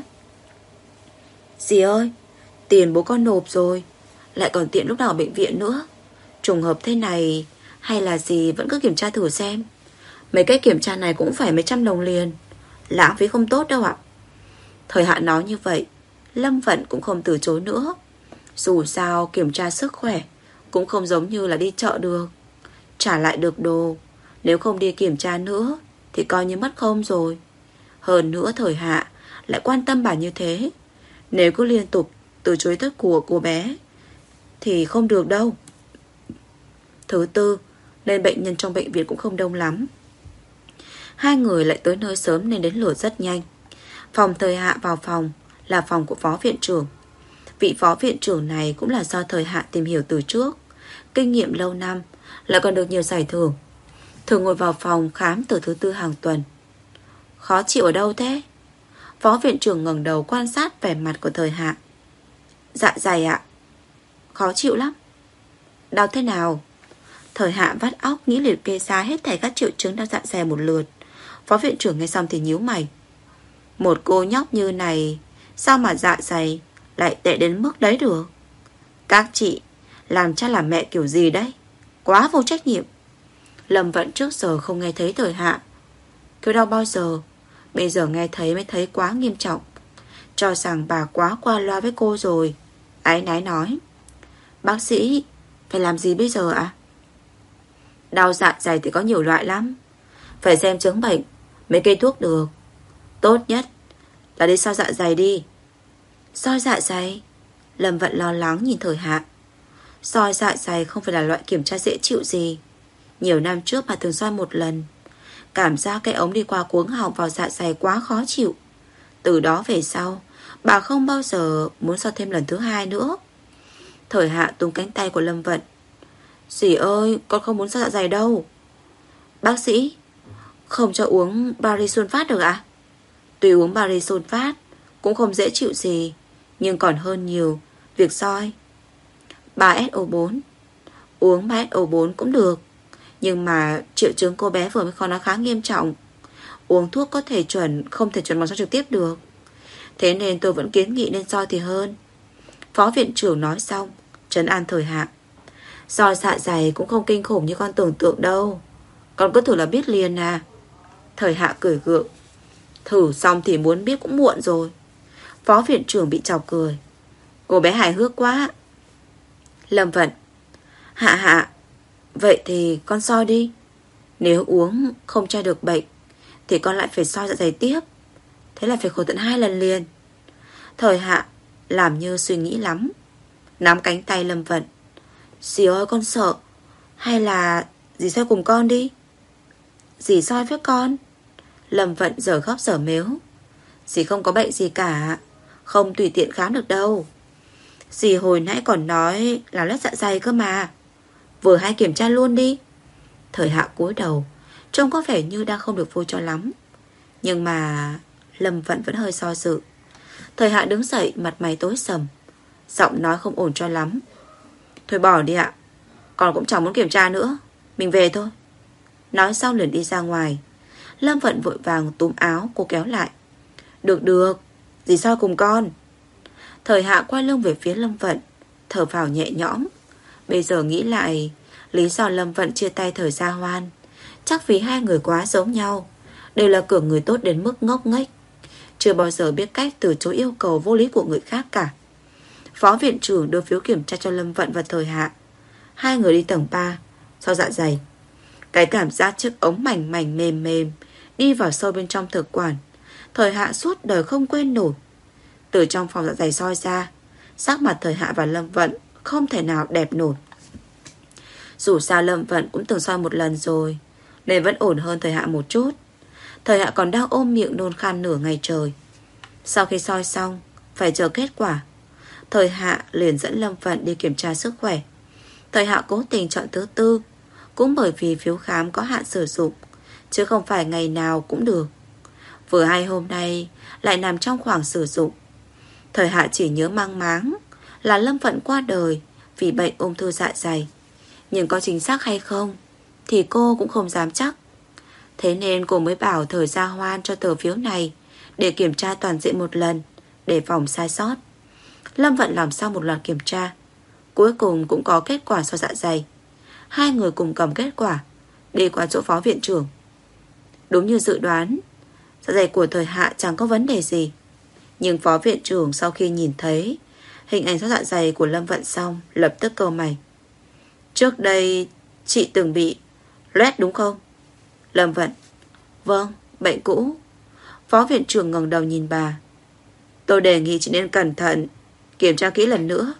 [SPEAKER 1] Dì ơi, tiền bố con nộp rồi, lại còn tiện lúc nào ở bệnh viện nữa. Trùng hợp thế này, hay là dì vẫn cứ kiểm tra thử xem. Mấy cái kiểm tra này cũng phải mấy trăm đồng liền, lãng phí không tốt đâu ạ. Thời Hạ nói như vậy, Lâm Vận cũng không từ chối nữa. Dù sao kiểm tra sức khỏe cũng không giống như là đi chợ được, trả lại được đồ. Nếu không đi kiểm tra nữa thì coi như mất không rồi. Hơn nữa Thời Hạ lại quan tâm bà như thế, nếu cứ liên tục từ chối tất của cô bé thì không được đâu. Thứ tư, nên bệnh nhân trong bệnh viện cũng không đông lắm. Hai người lại tới nơi sớm nên đến lượt rất nhanh. Phòng Thời Hạ vào phòng là phòng của phó viện trưởng. Vị phó viện trưởng này cũng là do Thời Hạ tìm hiểu từ trước, kinh nghiệm lâu năm, lại còn được nhiều giải thưởng. Thường ngồi vào phòng khám từ thứ tư hàng tuần. Khó chịu ở đâu thế? Phó viện trưởng ngẩng đầu quan sát vẻ mặt của Thời Hạ. Dạ dày ạ. Khó chịu lắm. Đau thế nào? Thời Hạ vắt óc nghĩ liệt kê ra hết thảy các triệu chứng đau dạ dày một lượt. Phó viện trưởng nghe xong thì nhíu mày. Một cô nhóc như này, sao mà dạ dày lại tệ đến mức đấy được? Các chị làm cha làm mẹ kiểu gì đấy, quá vô trách nhiệm. Lâm Vận trước giờ không nghe thấy Thời Hạ kêu đau bao giờ, bây giờ nghe thấy mới thấy quá nghiêm trọng, cho rằng bà quá qua loa với cô rồi. Áy náy nói, bác sĩ, phải làm gì bây giờ ạ? À? Đau dạ dày thì có nhiều loại lắm, phải xem chứng bệnh mới kê thuốc được. Tốt nhất là đi soi dạ dày đi. Soi dạ dày? Lâm Vận lo lắng nhìn Thời Hạ. Soi dạ dày không phải là loại kiểm tra dễ chịu gì. Nhiều năm trước bà từng soi một lần, cảm giác cái ống đi qua cuống họng vào dạ dày quá khó chịu. Từ đó về sau, bà không bao giờ muốn soi thêm lần thứ hai nữa. Thời Hạ túm cánh tay của Lâm Vận. Dì ơi, con không muốn soi dạ dày đâu. Bác sĩ, không cho uống Barisulfat được ạ? À? Tuy uống Barisulfat cũng không dễ chịu gì, nhưng còn hơn nhiều việc soi. ba ét o bốn. Uống ba ét o bốn cũng được, nhưng mà triệu chứng cô bé vừa mới khó nói khá nghiêm trọng. Uống thuốc có thể chuẩn, không thể chuẩn bằng soi trực tiếp được. Thế nên tôi vẫn kiến nghị nên soi thì hơn. Phó viện trưởng nói xong, trấn an Thời Hạ. Soi dạ dày cũng không kinh khủng như con tưởng tượng đâu, con cứ thử là biết liền à. Thời Hạ cười gượng. Thử xong thì muốn biết cũng muộn rồi. Phó viện trưởng bị chọc cười. Cô bé hài hước quá. Lâm Vận. Hạ Hạ, vậy thì con soi đi. Nếu uống không tra được bệnh thì con lại phải soi dạ dày tiếp. Thế là phải khổ tận hai lần liền. Thời Hạ làm như suy nghĩ lắm, nắm cánh tay Lâm Vận. Dì ơi, con sợ. Hay là dì soi cùng con đi. Dì soi với con. Lâm Vận giờ khóc giờ mếu. Dì không có bệnh gì cả, không tùy tiện khám được đâu. Dì hồi nãy còn nói là loét dạ dày cơ mà. Vừa hay kiểm tra luôn đi. Thời Hạ cúi đầu, trông có vẻ như đang không được vui cho lắm. Nhưng mà Lâm Vận vẫn hơi do dự. Thời Hạ đứng dậy, mặt mày tối sầm, giọng nói không ổn cho lắm. Thôi bỏ đi ạ, con cũng chẳng muốn kiểm tra nữa, mình về thôi. Nói xong liền đi ra ngoài. Lâm Vận vội vàng túm áo cô kéo lại. Được được, dì soi cùng con. Thời Hạ quay lưng về phía Lâm Vận, thở phào nhẹ nhõm. Bây giờ nghĩ lại, lý do Lâm Vận chia tay Thời Gia Hoan chắc vì hai người quá giống nhau, đều là kiểu người tốt đến mức ngốc nghếch, chưa bao giờ biết cách từ chối yêu cầu vô lý của người khác cả. Phó viện trưởng đưa phiếu kiểm tra cho Lâm Vận và Thời Hạ. Hai người đi tầng ba, sau dạ dày. Cái cảm giác chiếc ống mảnh mảnh mềm mềm đi vào sâu bên trong thực quản, Thời Hạ suốt đời không quên nổi. Từ trong phòng dạ dày soi ra, sắc mặt Thời Hạ và Lâm Vận không thể nào đẹp nổi. Dù sao Lâm Vận cũng từng soi một lần rồi, nên vẫn ổn hơn Thời Hạ một chút. Thời Hạ còn đang ôm miệng nôn khan nửa ngày trời. Sau khi soi xong, phải chờ kết quả. Thời Hạ liền dẫn Lâm Vận đi kiểm tra sức khỏe. Thời Hạ cố tình chọn thứ tư, cũng bởi vì phiếu khám có hạn sử dụng, chứ không phải ngày nào cũng được. Vừa hay hôm nay lại nằm trong khoảng sử dụng. Thời Hạ chỉ nhớ mang máng là Lâm Vận qua đời vì bệnh ung thư dạ dày, nhưng có chính xác hay không thì cô cũng không dám chắc. Thế nên cô mới bảo Thời Gia Hoan cho tờ phiếu này để kiểm tra toàn diện một lần, để phòng sai sót. Lâm Vận làm xong một loạt kiểm tra, cuối cùng cũng có kết quả soi dạ dày. Hai người cùng cầm kết quả đi qua chỗ phó viện trưởng. Đúng như dự đoán, dạ dày của Thời Hạ chẳng có vấn đề gì. Nhưng phó viện trưởng sau khi nhìn thấy hình ảnh soi dạ dày của Lâm Vận xong, lập tức cau mày. Trước đây chị từng bị loét đúng không? Lâm Vận: Vâng, bệnh cũ. Phó viện trưởng ngẩng đầu nhìn bà. Tôi đề nghị chị nên cẩn thận kiểm tra kỹ lần nữa.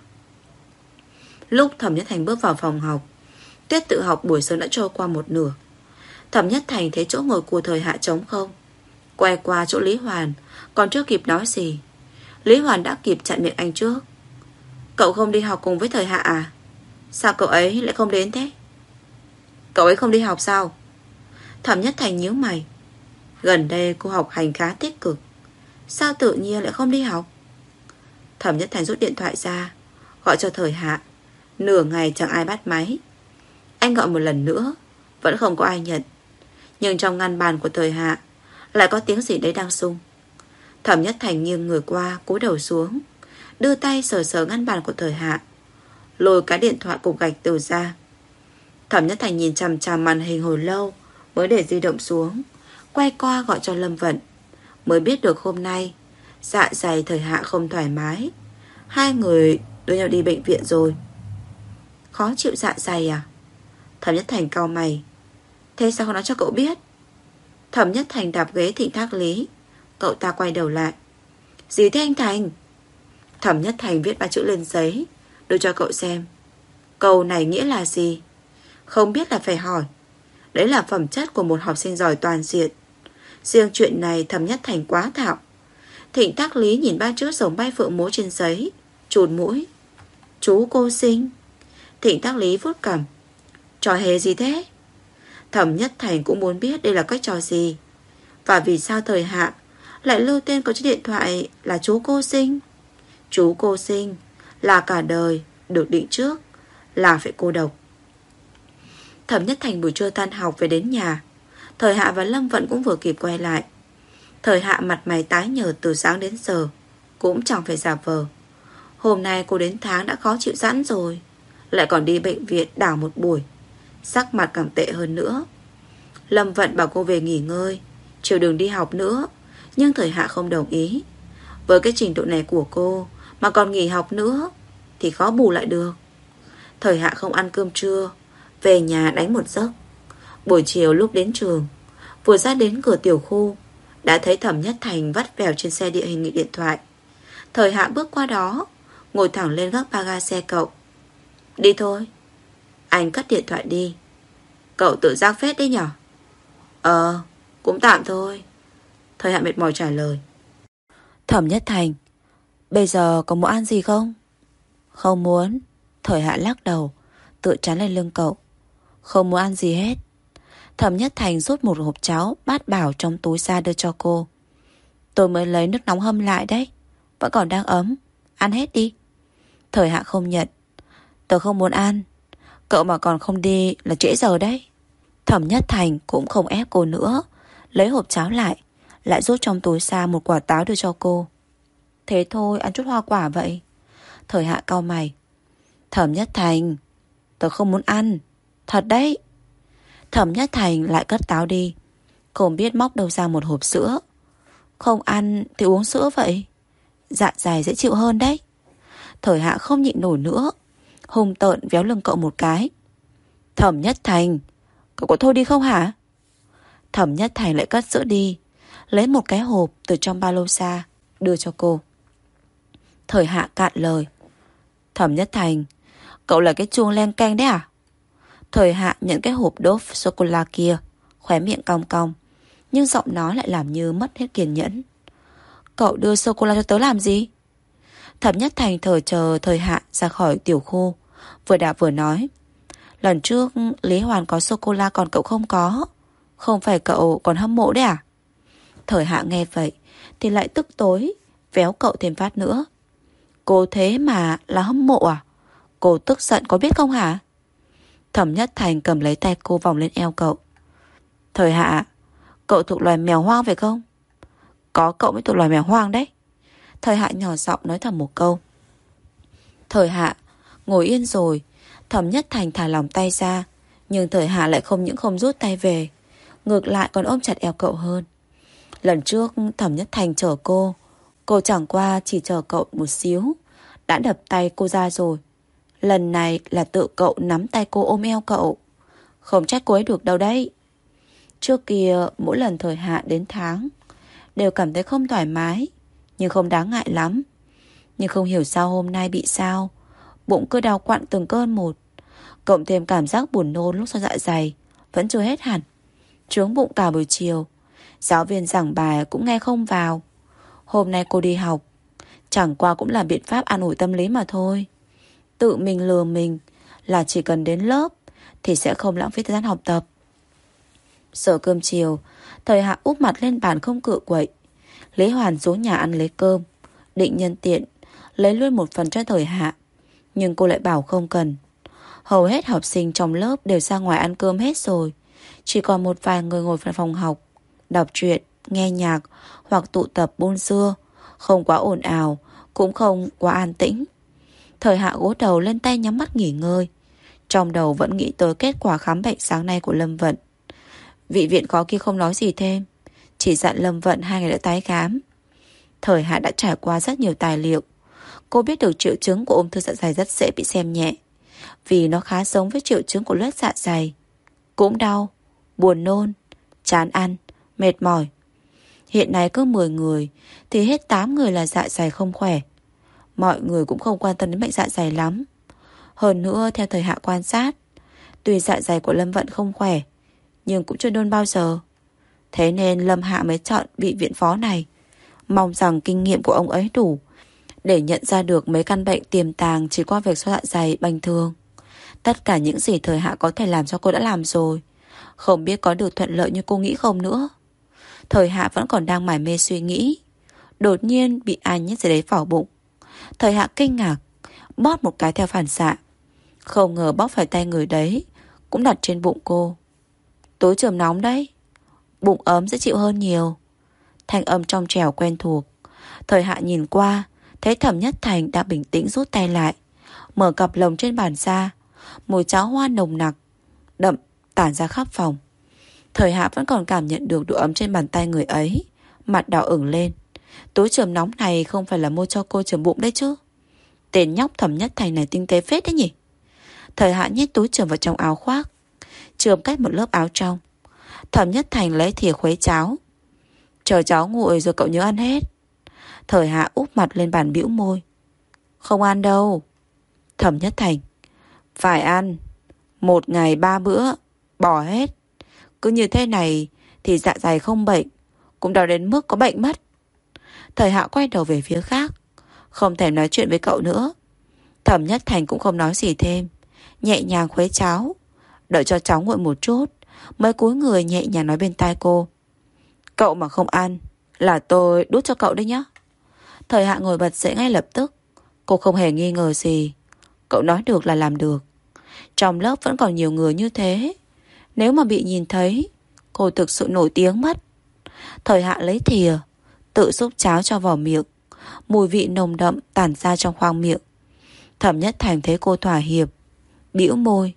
[SPEAKER 1] Lúc Thẩm Nhất Thành bước vào phòng học, tiết tự học buổi sớm đã trôi qua một nửa. Thẩm Nhất Thành thấy chỗ ngồi của Thời Hạ trống không, quay qua chỗ Lý Hoàn, còn chưa kịp nói gì, Lý Hoàn đã kịp chặn miệng anh trước. Cậu không đi học cùng với Thời Hạ à? Sao cậu ấy lại không đến thế? Cậu ấy không đi học sao? Thẩm Nhất Thành nhíu mày. Gần đây cô học hành khá tích cực, sao tự nhiên lại không đi học? Thẩm Nhất Thành rút điện thoại ra, gọi cho Thời Hạ. Nửa ngày chẳng ai bắt máy. Anh gọi một lần nữa, vẫn không có ai nhận. Nhưng trong ngăn bàn của Thời Hạ lại có tiếng gì đấy đang sung. Thẩm Nhất Thành nghiêng người qua, cúi đầu xuống, đưa tay sờ sờ ngăn bàn của Thời Hạ, lôi cái điện thoại cục gạch từ ra. Thẩm Nhất Thành nhìn chằm chằm màn hình hồi lâu, mới để di động xuống, quay qua gọi cho Lâm Vận. Mới biết được hôm nay dạ dày Thời Hạ không thoải mái, hai người đưa nhau đi bệnh viện rồi. Khó chịu dạ dày à? Thẩm Nhất Thành cau mày. Thế sao không nói cho cậu biết? Thẩm Nhất Thành đạp ghế Thịnh Thác Lý. Cậu ta quay đầu lại. Gì thế anh Thành? Thẩm Nhất Thành viết ba chữ lên giấy, đưa cho cậu xem. Câu này nghĩa là gì? Không biết là phải hỏi. Đấy là phẩm chất của một học sinh giỏi toàn diện. Riêng chuyện này Thẩm Nhất Thành quá thạo. Thịnh Thác Lý nhìn ba chữ rồng bay phượng múa trên giấy, chùn mũi. Chú cô sinh. Thịnh Thác Lý vuốt cằm. Trò hề gì thế? Thẩm Nhất Thành cũng muốn biết đây là cách trò gì, và vì sao Thời Hạ lại lưu tên có chiếc điện thoại là chú cô sinh. Chú cô sinh là cả đời được định trước là phải cô độc. Thẩm Nhất Thành buổi trưa tan học về đến nhà. Thời Hạ và Lâm Vận cũng vừa kịp quay lại. Thời Hạ mặt mày tái nhợt từ sáng đến giờ, cũng chẳng phải giả vờ. Hôm nay cô đến tháng đã khó chịu sẵn rồi, lại còn đi bệnh viện đảo một buổi, sắc mặt càng tệ hơn nữa. Lâm Vận bảo cô về nghỉ ngơi, chiều đừng đi học nữa, nhưng Thời Hạ không đồng ý. Với cái trình độ này của cô mà còn nghỉ học nữa thì khó bù lại được. Thời Hạ không ăn cơm trưa, về nhà đánh một giấc. Buổi chiều lúc đến trường, vừa ra đến cửa tiểu khu, đã thấy Thẩm Nhất Thành vắt vẻo trên xe địa hình nghị điện thoại. Thời Hạ bước qua đó, ngồi thẳng lên gác ba ga xe cậu. Đi thôi. Anh cất điện thoại đi. Cậu tự giác phết đấy nhở? Ờ, cũng tạm thôi. Thời Hạ mệt mỏi trả lời. Thẩm Nhất Thành, bây giờ có muốn ăn gì không? Không muốn. Thời Hạ lắc đầu, tự trán lên lưng cậu. Không muốn ăn gì hết. Thẩm Nhất Thành rút một hộp cháo bát bảo trong túi ra đưa cho cô. Tôi mới lấy nước nóng hâm lại đấy, vẫn còn đang ấm, ăn hết đi. Thời Hạ không nhận. Tôi không muốn ăn. Cậu mà còn không đi là trễ giờ đấy. Thẩm Nhất Thành cũng không ép cô nữa, lấy hộp cháo lại, lại rút trong túi ra một quả táo đưa cho cô. Thế thôi, ăn chút hoa quả vậy. Thời Hạ cau mày. Thẩm Nhất Thành, tôi không muốn ăn. Thật đấy. Thẩm Nhất Thành lại cất táo đi, không biết móc đâu ra một hộp sữa. Không ăn thì uống sữa vậy, dạ dày dễ chịu hơn đấy. Thời Hạ không nhịn nổi nữa, hung tợn véo lưng cậu một cái. Thẩm Nhất Thành, cậu có thôi đi không hả? Thẩm Nhất Thành lại cất sữa đi, lấy một cái hộp từ trong ba lô ra, đưa cho cô. Thời Hạ cạn lời. Thẩm Nhất Thành, cậu là cái chuông len keng đấy à? Thời Hạ nhận cái hộp đốp sô-cô-la kia, khóe miệng cong cong, nhưng giọng nói lại làm như mất hết kiên nhẫn. Cậu đưa sô-cô-la cho tớ làm gì? Thẩm Nhất Thành thở chờ Thời Hạ ra khỏi tiểu khu, vừa đạp vừa nói. Lần trước Lý Hoàn có sô-cô-la còn cậu không có. Không phải cậu còn hâm mộ đấy à? Thời Hạ nghe vậy thì lại tức tối, véo cậu thêm phát nữa. Cô thế mà là hâm mộ à? Cô tức giận có biết không hả? Thẩm Nhất Thành cầm lấy tay cô vòng lên eo cậu. Thời Hạ, cậu thuộc loài mèo hoang phải không? Có cậu mới thuộc loài mèo hoang đấy. Thời Hạ nhỏ giọng nói thầm một câu. Thời Hạ ngồi yên rồi. Thẩm Nhất Thành thả lỏng tay ra, nhưng Thời Hạ lại không những không rút tay về, ngược lại còn ôm chặt eo cậu hơn. Lần trước Thẩm Nhất Thành chở cô, cô chẳng qua chỉ chờ cậu một xíu, đã đập tay cô ra rồi. Lần này là tự cậu nắm tay cô ôm eo cậu. Không trách cô ấy được đâu đấy. Trước kia mỗi lần Thời Hạ đến tháng đều cảm thấy không thoải mái, nhưng không đáng ngại lắm. Nhưng không hiểu sao hôm nay bị sao, bụng cứ đau quặn từng cơn một, cộng thêm cảm giác buồn nôn lúc sau dạ dày vẫn chưa hết hẳn. Chướng bụng cả buổi chiều, giáo viên giảng bài cũng nghe không vào. Hôm nay cô đi học, chẳng qua cũng là biện pháp an ủi tâm lý mà thôi. Tự mình lừa mình là chỉ cần đến lớp thì sẽ không lãng phí thời gian học tập. Giờ cơm chiều, Thời Hạ úp mặt lên bàn không cựa quậy. Lý Hoàn xuống nhà ăn lấy cơm, định nhân tiện lấy luôn một phần cho Thời Hạ, nhưng cô lại bảo không cần. Hầu hết học sinh trong lớp đều ra ngoài ăn cơm hết rồi, chỉ còn một vài người ngồi vào phòng học, đọc truyện, nghe nhạc hoặc tụ tập buôn dưa, không quá ồn ào, cũng không quá an tĩnh. Thời Hạ gối đầu lên tay nhắm mắt nghỉ ngơi, trong đầu vẫn nghĩ tới kết quả khám bệnh sáng nay của Lâm Vận. Vị viện phó kia không nói gì thêm, chỉ dặn Lâm Vận hai ngày nữa tái khám. Thời Hạ đã trải qua rất nhiều tài liệu, cô biết được triệu chứng của ung thư dạ dày rất dễ bị xem nhẹ, vì nó khá giống với triệu chứng của loét dạ dày, cũng đau, buồn nôn, chán ăn, mệt mỏi. Hiện nay cứ mười người thì hết tám người là dạ dày không khỏe. Mọi người cũng không quan tâm đến bệnh dạ dày lắm. Hơn nữa theo Thời Hạ quan sát, tuy dạ dày của Lâm Vận không khỏe, nhưng cũng chưa nôn bao giờ. Thế nên Lâm Hạ mới chọn vị viện phó này, mong rằng kinh nghiệm của ông ấy đủ để nhận ra được mấy căn bệnh tiềm tàng chỉ qua việc xoa dạ dày bình thường. Tất cả những gì Thời Hạ có thể làm cho cô đã làm rồi, không biết có được thuận lợi như cô nghĩ không nữa. Thời Hạ vẫn còn đang mải mê suy nghĩ, đột nhiên bị ai nhét gì đấy vào bụng. Thời Hạ kinh ngạc, bóp một cái theo phản xạ, không ngờ bóp phải tay người đấy cũng đặt trên bụng cô. Tối trường nóng đấy, bụng ấm sẽ chịu hơn nhiều. Thanh âm trong trẻo quen thuộc. Thời Hạ nhìn qua, thấy Thẩm Nhất Thành đã bình tĩnh rút tay lại, mở cặp lồng trên bàn ra. Mùi cháo hoa nồng nặc, đậm tản ra khắp phòng. Thời Hạ vẫn còn cảm nhận được độ ấm trên bàn tay người ấy, mặt đỏ ửng lên. Túi chườm nóng này không phải là mua cho cô chườm bụng đấy chứ? Tên nhóc Thẩm Nhất Thành này tinh tế phết đấy nhỉ? Thời Hạ nhét túi chườm vào trong áo khoác, chườm cách một lớp áo trong. Thẩm Nhất Thành lấy thìa khuấy cháo. Chờ cháu nguội rồi cậu nhớ ăn hết. Thời Hạ úp mặt lên bàn bĩu môi. Không ăn đâu. Thẩm Nhất Thành: phải ăn. Một ngày ba bữa, bỏ hết. Cứ như thế này thì dạ dày không bệnh, cũng đau đến mức có bệnh mất. Thời Hạ quay đầu về phía khác, không thèm nói chuyện với cậu nữa. Thẩm Nhất Thành cũng không nói gì thêm, nhẹ nhàng khuấy cháo, đợi cho cháu nguội một chút mới cúi người nhẹ nhàng nói bên tai cô: Cậu mà không ăn là tôi đút cho cậu đấy nhá. Thời Hạ ngồi bật dậy ngay lập tức. Cô không hề nghi ngờ gì. Cậu nói được là làm được. Trong lớp vẫn còn nhiều người như thế. Nếu mà bị nhìn thấy, cô thực sự nổi tiếng mất. Thời Hạ lấy thìa, tự xúc cháo cho vào miệng. Mùi vị nồng đậm tản ra trong khoang miệng. Thẩm Nhất Thành thấy cô thỏa hiệp, bĩu môi: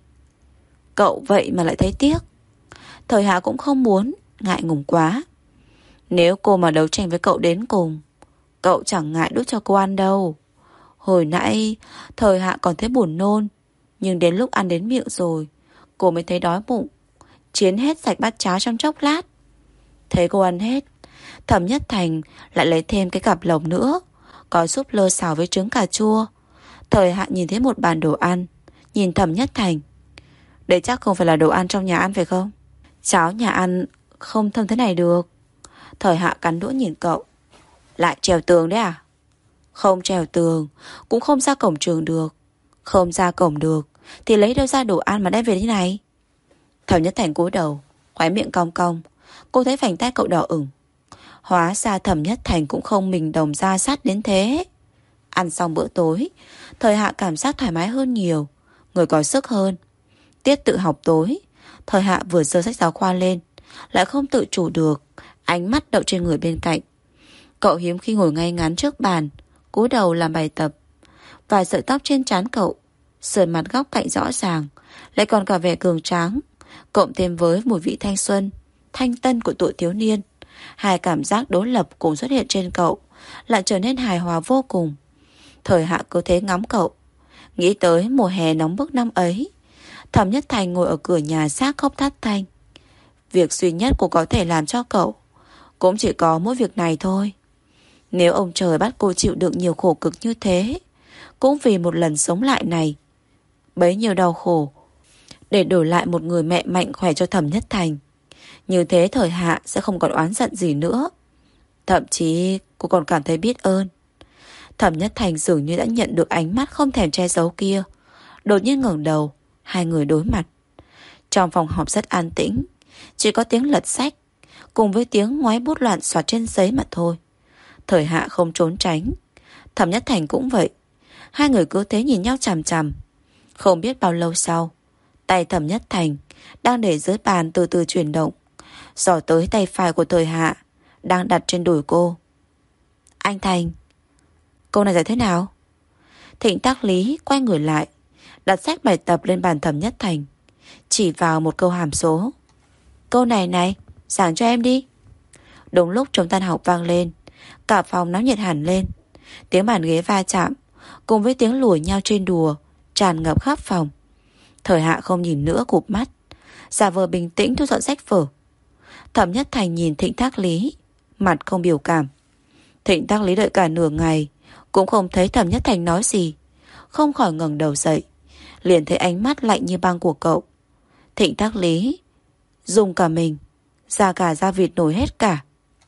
[SPEAKER 1] Cậu vậy mà lại thấy tiếc. Thời Hạ cũng không muốn ngại ngùng quá. Nếu cô mà đấu tranh với cậu đến cùng, cậu chẳng ngại đút cho cô ăn đâu. Hồi nãy Thời Hạ còn thấy buồn nôn, nhưng đến lúc ăn đến miệng rồi, cô mới thấy đói bụng. Chiến hết sạch bát cháo trong chốc lát. Thấy cô ăn hết, Thẩm Nhất Thành lại lấy thêm cái cặp lồng nữa, có súp lơ xào với trứng cà chua. Thời Hạ nhìn thấy một bàn đồ ăn, nhìn Thẩm Nhất Thành: Đây chắc không phải là đồ ăn trong nhà ăn phải không? Cháo nhà ăn không thơm thế này được. Thời Hạ cắn đũa nhìn cậu: Lại trèo tường đấy à? Không trèo tường, cũng không ra cổng trường được. Không ra cổng được thì lấy đâu ra đồ ăn mà đem về thế này? Thẩm Nhất Thành cúi đầu, khóe miệng cong cong. Cô thấy vành tay cậu đỏ ửng. Hóa ra Thẩm Nhất Thành cũng không mình đồng ra sát đến thế. Ăn xong bữa tối, Thời Hạ cảm giác thoải mái hơn nhiều, người có sức hơn. Tiết tự học tối, Thời Hạ vừa giơ sách giáo khoa lên, lại không tự chủ được, ánh mắt đậu trên người bên cạnh. Cậu hiếm khi ngồi ngay ngắn trước bàn, cúi đầu làm bài tập. Vài sợi tóc trên trán cậu, sườn mặt góc cạnh rõ ràng, lại còn cả vẻ cường tráng, cộng thêm với mùi vị thanh xuân, thanh tân của tuổi thiếu niên. Hai cảm giác đối lập cùng xuất hiện trên cậu, lại trở nên hài hòa vô cùng. Thời Hạ cứ thế ngắm cậu, nghĩ tới mùa hè nóng bức năm ấy. Thẩm Nhất Thành ngồi ở cửa nhà xác khóc thắt thanh. Việc duy nhất cô có thể làm cho cậu cũng chỉ có mỗi việc này thôi. Nếu ông trời bắt cô chịu đựng nhiều khổ cực như thế, cũng vì một lần sống lại này, bấy nhiêu đau khổ, để đổi lại một người mẹ mạnh khỏe cho Thẩm Nhất Thành, như thế Thời Hạ sẽ không còn oán giận gì nữa. Thậm chí cô còn cảm thấy biết ơn. Thẩm Nhất Thành dường như đã nhận được ánh mắt không thèm che giấu kia, đột nhiên ngẩng đầu. Hai người đối mặt. Trong phòng họp rất an tĩnh, chỉ có tiếng lật sách cùng với tiếng ngoáy bút loạn xoạt trên giấy mà thôi. Thời Hạ không trốn tránh, Thẩm Nhất Thành cũng vậy. Hai người cứ thế nhìn nhau chằm chằm. Không biết bao lâu sau, tay Thẩm Nhất Thành đang để dưới bàn từ từ chuyển động, dò tới tay phải của Thời Hạ đang đặt trên đùi cô. Anh Thành, câu này giải thế nào? Thịnh Tác Lý quay người lại, đặt sách bài tập lên bàn Thẩm Nhất Thành, chỉ vào một câu hàm số. Câu này này, giảng cho em đi. Đúng lúc trống tan học vang lên, cả phòng náo nhiệt hẳn lên. Tiếng bàn ghế va chạm cùng với tiếng lùi nhau trên đùa tràn ngập khắp phòng. Thời Hạ không nhìn nữa, cụp mắt, giả vờ bình tĩnh thu dọn sách vở. Thẩm Nhất Thành nhìn Thịnh Tác Lý, mặt không biểu cảm. Thịnh Tác Lý đợi cả nửa ngày cũng không thấy Thẩm Nhất Thành nói gì, không khỏi ngẩng đầu dậy, liền thấy ánh mắt lạnh như băng của cậu. Thịnh Tác Lý dùng cả mình, da gà da vịt nổi hết cả.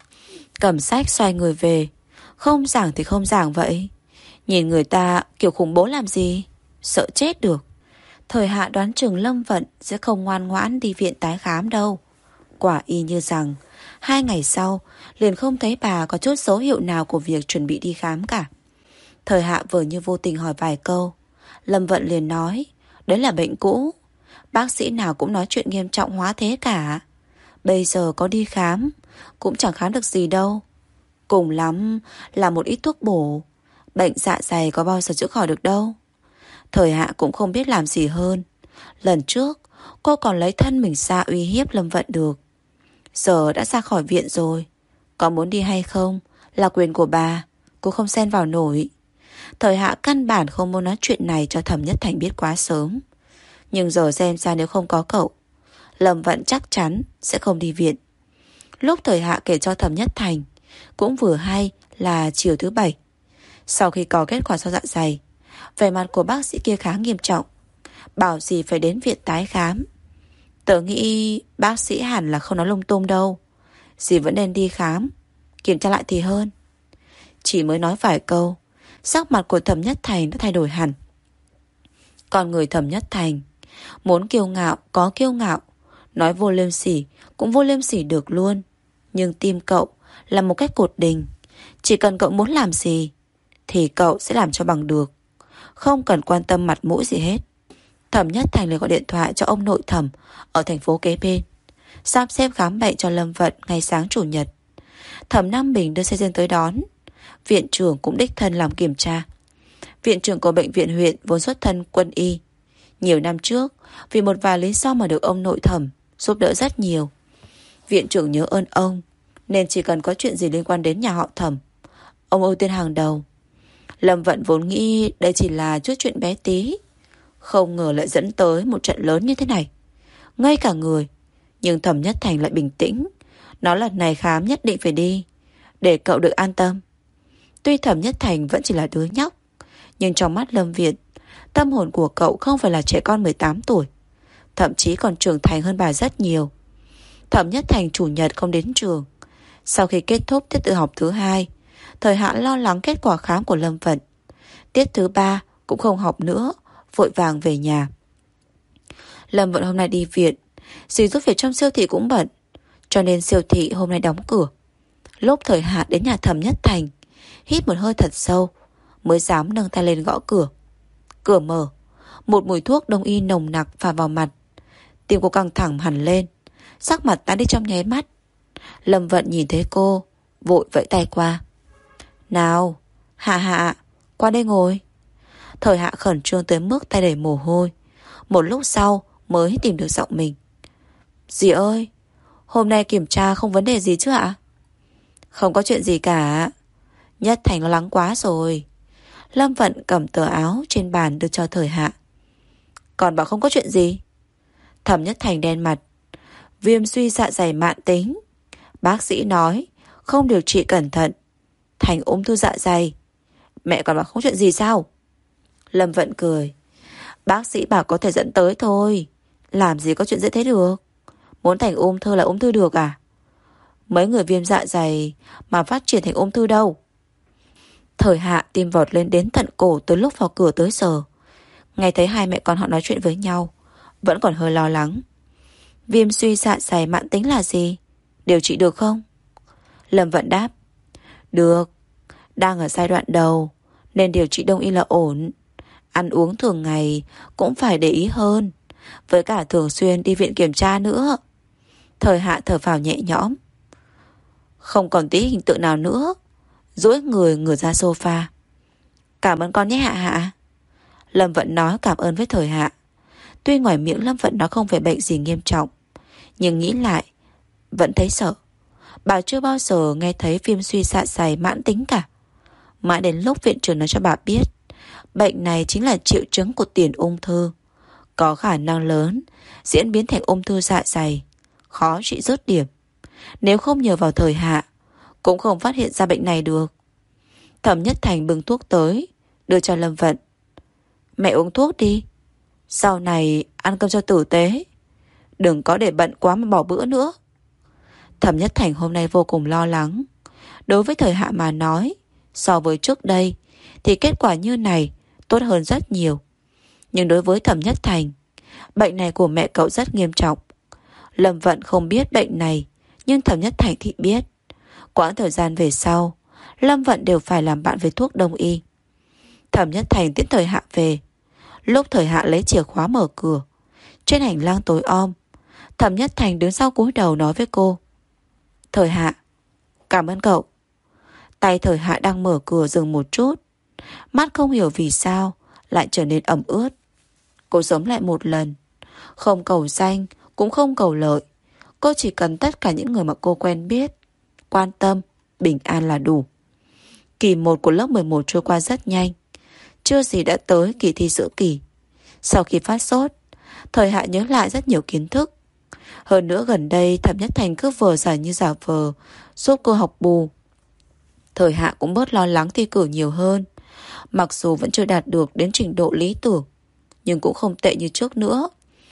[SPEAKER 1] Cầm sách xoay người về, không giảng thì không giảng vậy. Nhìn người ta kiểu khủng bố làm gì, sợ chết được. Thời Hạ đoán chừng Lâm Vận sẽ không ngoan ngoãn đi viện tái khám đâu. Quả y như rằng hai ngày sau liền không thấy bà có chút dấu hiệu nào của việc chuẩn bị đi khám cả. Thời Hạ vừa như vô tình hỏi vài câu, Lâm Vận liền nói đấy là bệnh cũ, bác sĩ nào cũng nói chuyện nghiêm trọng hóa thế cả. Bây giờ có đi khám cũng chẳng khám được gì đâu, cùng lắm là một ít thuốc bổ. Bệnh dạ dày có bao giờ chữa khỏi được đâu. Thời Hạ cũng không biết làm gì hơn. Lần trước cô còn lấy thân mình ra uy hiếp Lâm Vận được. Giờ đã ra khỏi viện rồi, có muốn đi hay không là quyền của bà, cô không xen vào nổi. Thời Hạ căn bản không muốn nói chuyện này cho Thẩm Nhất Thành biết quá sớm. Nhưng giờ xem ra nếu không có cậu, Lâm Vận chắc chắn sẽ không đi viện. Lúc Thời Hạ kể cho Thẩm Nhất Thành cũng vừa hay là chiều thứ bảy. Sau khi có kết quả sau dạ dày, vẻ mặt của bác sĩ kia khá nghiêm trọng, bảo gì phải đến viện tái khám. Tớ nghĩ bác sĩ hẳn là không nói lung tung đâu, dì vẫn nên đi khám, kiểm tra lại thì hơn. Chỉ mới nói vài câu, sắc mặt của Thẩm Nhất Thành đã thay đổi hẳn. Con người Thẩm Nhất Thành muốn kiêu ngạo có kiêu ngạo, Nói vô liêm sỉ cũng vô liêm sỉ được luôn. Nhưng tim cậu là một cái cột đình. Chỉ cần cậu muốn làm gì thì cậu sẽ làm cho bằng được, không cần quan tâm mặt mũi gì hết. Thẩm Nhất Thành liền gọi điện thoại cho ông nội Thẩm ở thành phố kế bên, sắp xếp khám bệnh cho Lâm Vận ngày sáng chủ nhật. Thẩm Nam Bình đưa xe riêng tới đón. Viện trưởng cũng đích thân làm kiểm tra. Viện trưởng của bệnh viện huyện vốn xuất thân quân y. Nhiều năm trước, vì một vài lý do mà được ông nội Thẩm giúp đỡ rất nhiều. Viện trưởng nhớ ơn ông, nên chỉ cần có chuyện gì liên quan đến nhà họ Thẩm, ông ưu tiên hàng đầu. Lâm Vận vốn nghĩ đây chỉ là chút chuyện bé tí, không ngờ lại dẫn tới một trận lớn như thế này. Ngay cả người. Nhưng Thẩm Nhất Thành lại bình tĩnh, nói lần này khám nhất định phải đi, để cậu được an tâm. Tuy Thẩm Nhất Thành vẫn chỉ là đứa nhóc, nhưng trong mắt Lâm Việt, tâm hồn của cậu không phải là trẻ con mười tám tuổi, thậm chí còn trưởng thành hơn bà rất nhiều. Thẩm Nhất Thành chủ nhật không đến trường. Sau khi kết thúc tiết tự học thứ hai, Thời Hạ lo lắng kết quả khám của Lâm Vận. Tiết thứ ba cũng không học nữa, vội vàng về nhà. Lâm Vận hôm nay đi viện, dì giúp việc trong siêu thị cũng bận, cho nên siêu thị hôm nay đóng cửa. Lúc Thời Hạ đến nhà Thẩm Nhất Thành, hít một hơi thật sâu mới dám nâng tay lên gõ cửa. Cửa mở, một mùi thuốc đông y nồng nặc phả vào mặt. Tim cô căng thẳng hẳn lên, sắc mặt tái đi trong nháy mắt. Lâm Vận nhìn thấy cô, vội vẫy tay qua. Nào, Hạ Hạ, qua đây ngồi. Thời Hạ khẩn trương tới mức tay đầy mồ hôi. Một lúc sau mới tìm được giọng mình. Dì ơi, hôm nay kiểm tra không vấn đề gì chứ ạ? Không có chuyện gì cả. Nhất Thành lo lắng quá rồi. Lâm Vận cầm tờ áo trên bàn đưa cho Thời Hạ. Còn bảo không có chuyện gì? Thẩm Nhất Thành đen mặt. Viêm suy dạ dày mãn tính. Bác sĩ nói không điều trị cẩn thận thành ung thư dạ dày. Mẹ còn bảo không chuyện gì sao? Lâm Vận cười. Bác sĩ bảo có thể dẫn tới thôi, làm gì có chuyện dễ thế được. Muốn thành ung thư là ung thư được à? Mấy người viêm dạ dày mà phát triển thành ung thư đâu. Thời Hạ tim vọt lên đến tận cổ từ lúc vào cửa tới giờ. Nghe thấy hai mẹ con họ nói chuyện với nhau, vẫn còn hơi lo lắng. Viêm suy dạ dày mãn tính là gì? Điều trị được không? Lâm Vận đáp. Được, đang ở giai đoạn đầu nên điều trị đông y là ổn. Ăn uống thường ngày cũng phải để ý hơn, với cả thường xuyên đi viện kiểm tra nữa. Thời Hạ thở phào nhẹ nhõm. Không còn tí hình tượng nào nữa, duỗi người ngửa ra sofa. Cảm ơn con nhé Hạ Hạ. Lâm Vận nói cảm ơn với Thời Hạ. Tuy ngoài miệng Lâm Vận nói không phải bệnh gì nghiêm trọng, nhưng nghĩ lại vẫn thấy sợ. Bà chưa bao giờ nghe thấy viêm suy dạ dày mãn tính cả. Mãi đến lúc viện trưởng nói cho bà biết bệnh này chính là triệu chứng của tiền ung thư, có khả năng lớn diễn biến thành ung thư dạ dày, khó trị rớt điểm. Nếu không nhờ vào Thời Hạ cũng không phát hiện ra bệnh này được. Thẩm Nhất Thành bưng thuốc tới, đưa cho Lâm Vận. Mẹ uống thuốc đi, sau này ăn cơm cho tử tế, đừng có để bận quá mà bỏ bữa nữa. Thẩm Nhất Thành hôm nay vô cùng lo lắng. Đối với Thời Hạ mà nói, so với trước đây thì kết quả như này tốt hơn rất nhiều. Nhưng đối với Thẩm Nhất Thành, bệnh này của mẹ cậu rất nghiêm trọng. Lâm Vận không biết bệnh này, nhưng Thẩm Nhất Thành thì biết. Quãng thời gian về sau, Lâm Vận đều phải làm bạn với thuốc đông y. Thẩm Nhất Thành tiễn Thời Hạ về. Lúc Thời Hạ lấy chìa khóa mở cửa, trên hành lang tối om, Thẩm Nhất Thành đứng sau cúi đầu nói với cô. Thời Hạ, cảm ơn cậu. Tay Thời Hạ đang mở cửa dừng một chút, mắt không hiểu vì sao lại trở nên ẩm ướt. Cô sống lại một lần, không cầu danh cũng không cầu lợi. Cô chỉ cần tất cả những người mà cô quen biết, quan tâm, bình an là đủ. Kỳ một của lớp mười một trôi qua rất nhanh. Chưa gì đã tới kỳ thi giữa kỳ. Sau khi phát sốt, Thời Hạ nhớ lại rất nhiều kiến thức. Hơn nữa gần đây Thẩm Nhất Thành cứ vờ giả như giả vờ giúp cô học bù. Thời Hạ cũng bớt lo lắng thi cử nhiều hơn. Mặc dù vẫn chưa đạt được đến trình độ lý tưởng, nhưng cũng không tệ như trước nữa.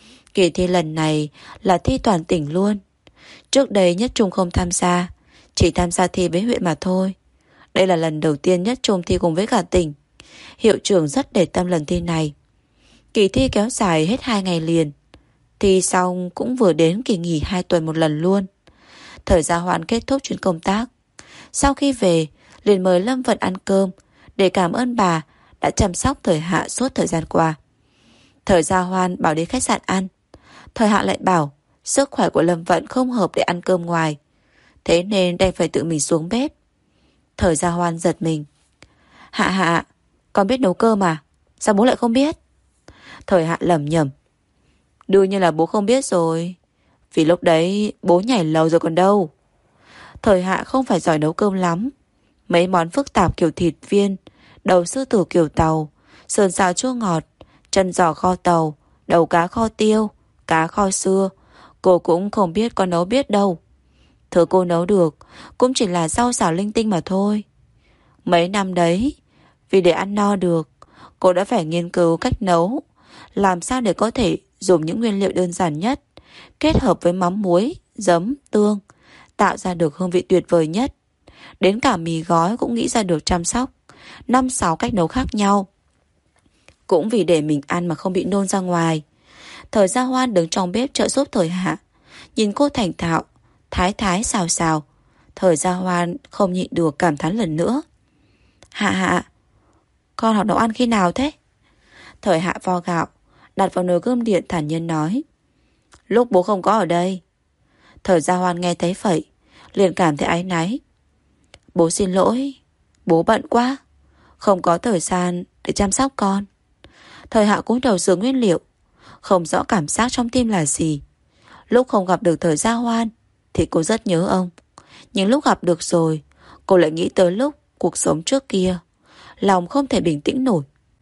[SPEAKER 1] Kỳ thi lần này là thi toàn tỉnh luôn. Trước đây Nhất Trung không tham gia, chỉ tham gia thi với huyện mà thôi. Đây là lần đầu tiên Nhất Trung thi cùng với cả tỉnh. Hiệu trưởng rất để tâm lần thi này. Kỳ thi kéo dài hết hai ngày liền. Thi xong cũng vừa đến kỳ nghỉ hai tuần một lần luôn. Thời Gia Hoan kết thúc chuyến công tác. Sau khi về, liền mời Lâm Vận ăn cơm để cảm ơn bà đã chăm sóc Thời Hạ suốt thời gian qua. Thời Gia Hoan bảo đến khách sạn ăn. Thời Hạ lại bảo sức khỏe của Lâm Vận không hợp để ăn cơm ngoài, thế nên đành phải tự mình xuống bếp. Thời Gia Hoan giật mình. Hạ Hạ, con biết nấu cơm à? Sao bố lại không biết? Thời Hạ lẩm nhẩm. Đương nhiên là bố không biết rồi, vì lúc đấy bố nhảy lầu rồi còn đâu. Thời Hạ không phải giỏi nấu cơm lắm. Mấy món phức tạp kiểu thịt viên, đầu sư tử kiểu tàu, sườn xào chua ngọt, chân giò kho tàu, đầu cá kho tiêu, cá kho sưa, cô cũng không biết con nấu biết đâu. Thứ cô nấu được cũng chỉ là rau xào linh tinh mà thôi. Mấy năm đấy, vì để ăn no được, cô đã phải nghiên cứu cách nấu, làm sao để có thể dùng những nguyên liệu đơn giản nhất, kết hợp với mắm muối, giấm, tương, tạo ra được hương vị tuyệt vời nhất. Đến cả mì gói cũng nghĩ ra được chăm sóc năm sáu cách nấu khác nhau, cũng vì để mình ăn mà không bị nôn ra ngoài. Thời Gia Hoan đứng trong bếp trợ giúp Thời Hạ, nhìn cô thành thạo thái thái xào xào. Thời Gia Hoan không nhịn được cảm thán lần nữa. Hạ Hạ, con học nấu ăn khi nào thế? Thời Hạ vo gạo đặt vào nồi cơm điện thản nhiên nói. Lúc bố không có ở đây. Thời Gia Hoan nghe thấy vậy liền cảm thấy áy náy. Bố xin lỗi, bố bận quá, không có thời gian để chăm sóc con. Thời Hạ cúi đầu sửa nguyên liệu, không rõ cảm giác trong tim là gì. Lúc không gặp được Thời Gia Hoan thì cô rất nhớ ông, nhưng lúc gặp được rồi, cô lại nghĩ tới lúc cuộc sống trước kia, lòng không thể bình tĩnh nổi.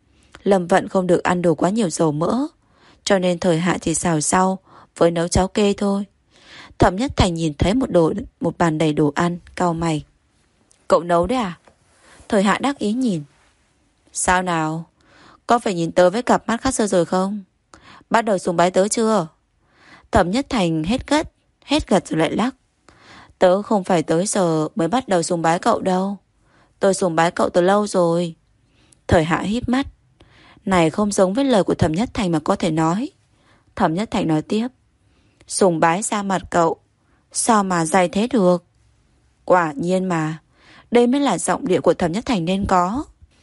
[SPEAKER 1] Lâm Vận không được ăn đồ quá nhiều dầu mỡ, cho nên Thời Hạ chỉ xào rau với nấu cháo kê thôi. Thẩm Nhất Thành nhìn thấy một đồ một bàn đầy đồ ăn, cau mày. Cậu nấu đấy à? Thời Hạ đắc ý nhìn. Sao nào? Có phải nhìn tớ với cặp mắt khác xưa rồi không? Bắt đầu sùng bái tớ chưa? Thẩm Nhất Thành hết gật, hết gật rồi lại lắc. Tớ không phải tới giờ mới bắt đầu sùng bái cậu đâu. Tôi sùng bái cậu từ lâu rồi. Thời Hạ híp mắt. Này không giống với lời của Thẩm Nhất Thành mà có thể nói. Thẩm Nhất Thành nói tiếp. Sùng bái ra mặt cậu, sao mà dày thế được? Quả nhiên mà, đây mới là giọng điệu của Thẩm Nhất Thành nên có.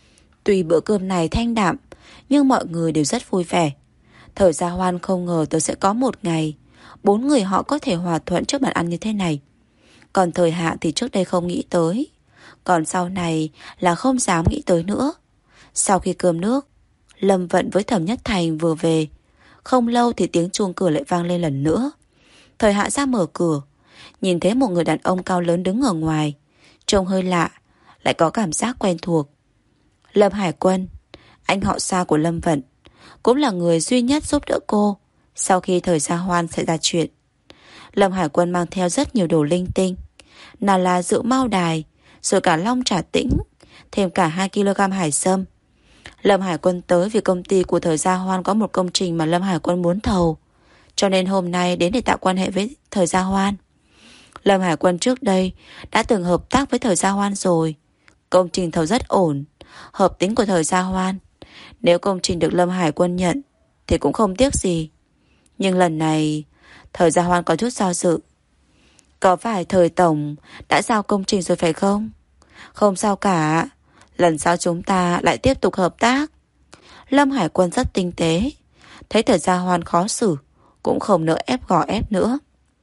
[SPEAKER 1] Tuy bữa cơm này thanh đạm, nhưng mọi người đều rất vui vẻ. Thời Gia Hoan không ngờ tôi sẽ có một ngày bốn người họ có thể hòa thuận trước bàn ăn như thế này. Còn Thời Hạ thì trước đây không nghĩ tới, còn sau này là không dám nghĩ tới nữa. Sau khi cơm nước, Lâm Vận với Thẩm Nhất Thành vừa về. Không lâu thì tiếng chuông cửa lại vang lên lần nữa. Thời Hạ ra mở cửa, nhìn thấy một người đàn ông cao lớn đứng ở ngoài, trông hơi lạ, lại có cảm giác quen thuộc. Lâm Hải Quân, anh họ xa của Lâm Vận, cũng là người duy nhất giúp đỡ cô sau khi Thời Gia Hoan xảy ra chuyện. Lâm Hải Quân mang theo rất nhiều đồ linh tinh, nào là rượu Mao Đài, rồi cả long trà tĩnh, thêm cả hai ki lô gam hải sâm. Lâm Hải Quân tới vì công ty của Thời Gia Hoan có một công trình mà Lâm Hải Quân muốn thầu, cho nên hôm nay đến để tạo quan hệ với Thời Gia Hoan. Lâm Hải Quân trước đây đã từng hợp tác với Thời Gia Hoan rồi. Công trình thầu rất ổn, hợp tính của Thời Gia Hoan. Nếu công trình được Lâm Hải Quân nhận thì cũng không tiếc gì. Nhưng lần này Thời Gia Hoan có chút do dự. Có phải Thời Tổng đã giao công trình rồi phải không? Không sao cả, lần sau chúng ta lại tiếp tục hợp tác. Lâm Hải Quân rất tinh tế, thấy Thời Gia Hoan khó xử cũng không nỡ ép gò ép nữa.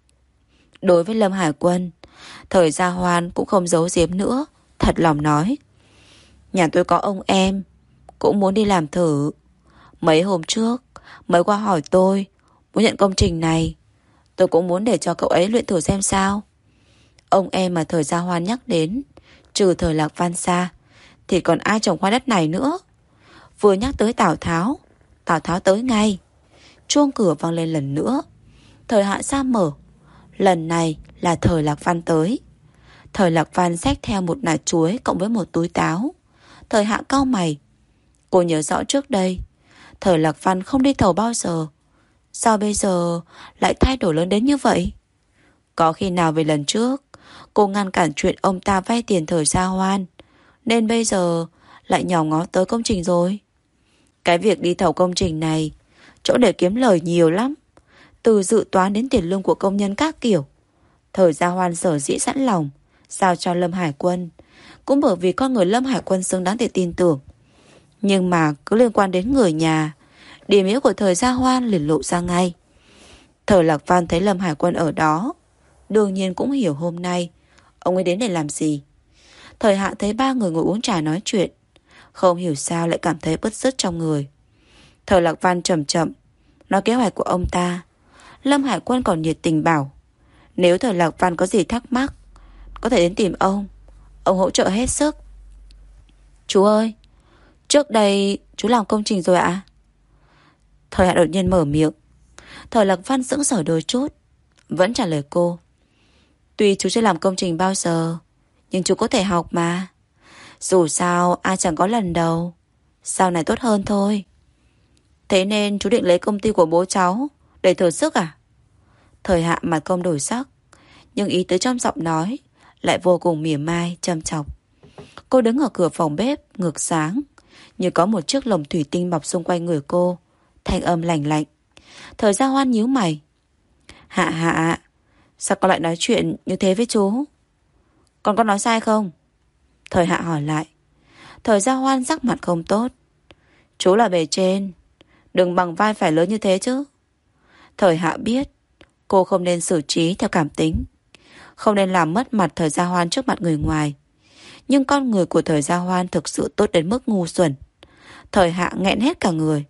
[SPEAKER 1] Đối với Lâm Hải Quân, Thời Gia Hoan cũng không giấu giếm nữa, thật lòng nói. Nhà tôi có ông em cũng muốn đi làm thử. Mấy hôm trước mới qua hỏi tôi muốn nhận công trình này. Tôi cũng muốn để cho cậu ấy luyện thử xem sao. Ông em mà Thời Gia Hoan nhắc đến, trừ Thời Lạc Văn ra thì còn ai trồng khoai đất này nữa. Vừa nhắc tới Tào Tháo, Tào Tháo tới ngay. Chuông cửa vang lên lần nữa. Thời Hạ ra mở. Lần này là Thời Lạc Văn tới. Thời Lạc Văn xách theo một nải chuối cộng với một túi táo. Thời Hạ cau mày. Cô nhớ rõ trước đây Thời Lạc Văn không đi thầu bao giờ, sao bây giờ lại thay đổi lớn đến như vậy? Có khi nào về lần trước cô ngăn cản chuyện ông ta vay tiền Thời Gia Hoan, nên bây giờ lại nhòm ngó tới công trình rồi? Cái việc đi thầu công trình này, chỗ để kiếm lời nhiều lắm. từ dự toán đến tiền lương của công nhân các kiểu. Thời Gia Hoan sở dĩ sẵn lòng giao cho Lâm Hải Quân cũng bởi vì con người Lâm Hải Quân xứng đáng để tin tưởng. Nhưng mà cứ liên quan đến người nhà, điểm yếu của Thời Gia Hoan liền lộ ra ngay. Thời Lạc Văn thấy Lâm Hải Quân ở đó, đương nhiên cũng hiểu hôm nay ông ấy đến để làm gì. Thời Hạ thấy ba người ngồi uống trà nói chuyện, không hiểu sao lại cảm thấy bứt rứt trong người. Thời Lạc Văn chậm chậm nói kế hoạch của ông ta. Lâm Hải Quân còn nhiệt tình bảo nếu Thời Lạc Văn có gì thắc mắc có thể đến tìm ông, ông hỗ trợ hết sức. Chú ơi, trước đây chú làm công trình rồi ạ? Thời Hạ đột nhiên mở miệng. Thời Lạc Văn sững sờ đôi chút, vẫn trả lời cô. Tuy chú chưa làm công trình bao giờ, nhưng chú có thể học mà. Dù sao ai chẳng có lần đầu, sau này tốt hơn thôi. Thế nên chú định lấy công ty của bố cháu để thử sức à? Thời Hạ mặt không đổi sắc, nhưng ý tứ trong giọng nói lại vô cùng mỉa mai, châm chọc. Cô đứng ở cửa phòng bếp ngược sáng, như có một chiếc lồng thủy tinh bọc xung quanh người cô, thanh âm lành lạnh. Thời Gia Hoan nhíu mày. Hạ Hạ, sao con lại nói chuyện như thế với chú? Con có nói sai không? Thời Hạ hỏi lại. Thời Gia Hoan sắc mặt không tốt. Chú là bề trên, đừng bằng vai phải lớn như thế chứ. Thời Hạ biết cô không nên xử trí theo cảm tính, không nên làm mất mặt Thời Gia Hoan trước mặt người ngoài. Nhưng con người của Thời Gia Hoan thực sự tốt đến mức ngu xuẩn. Thời Hạ nghẹn hết cả người.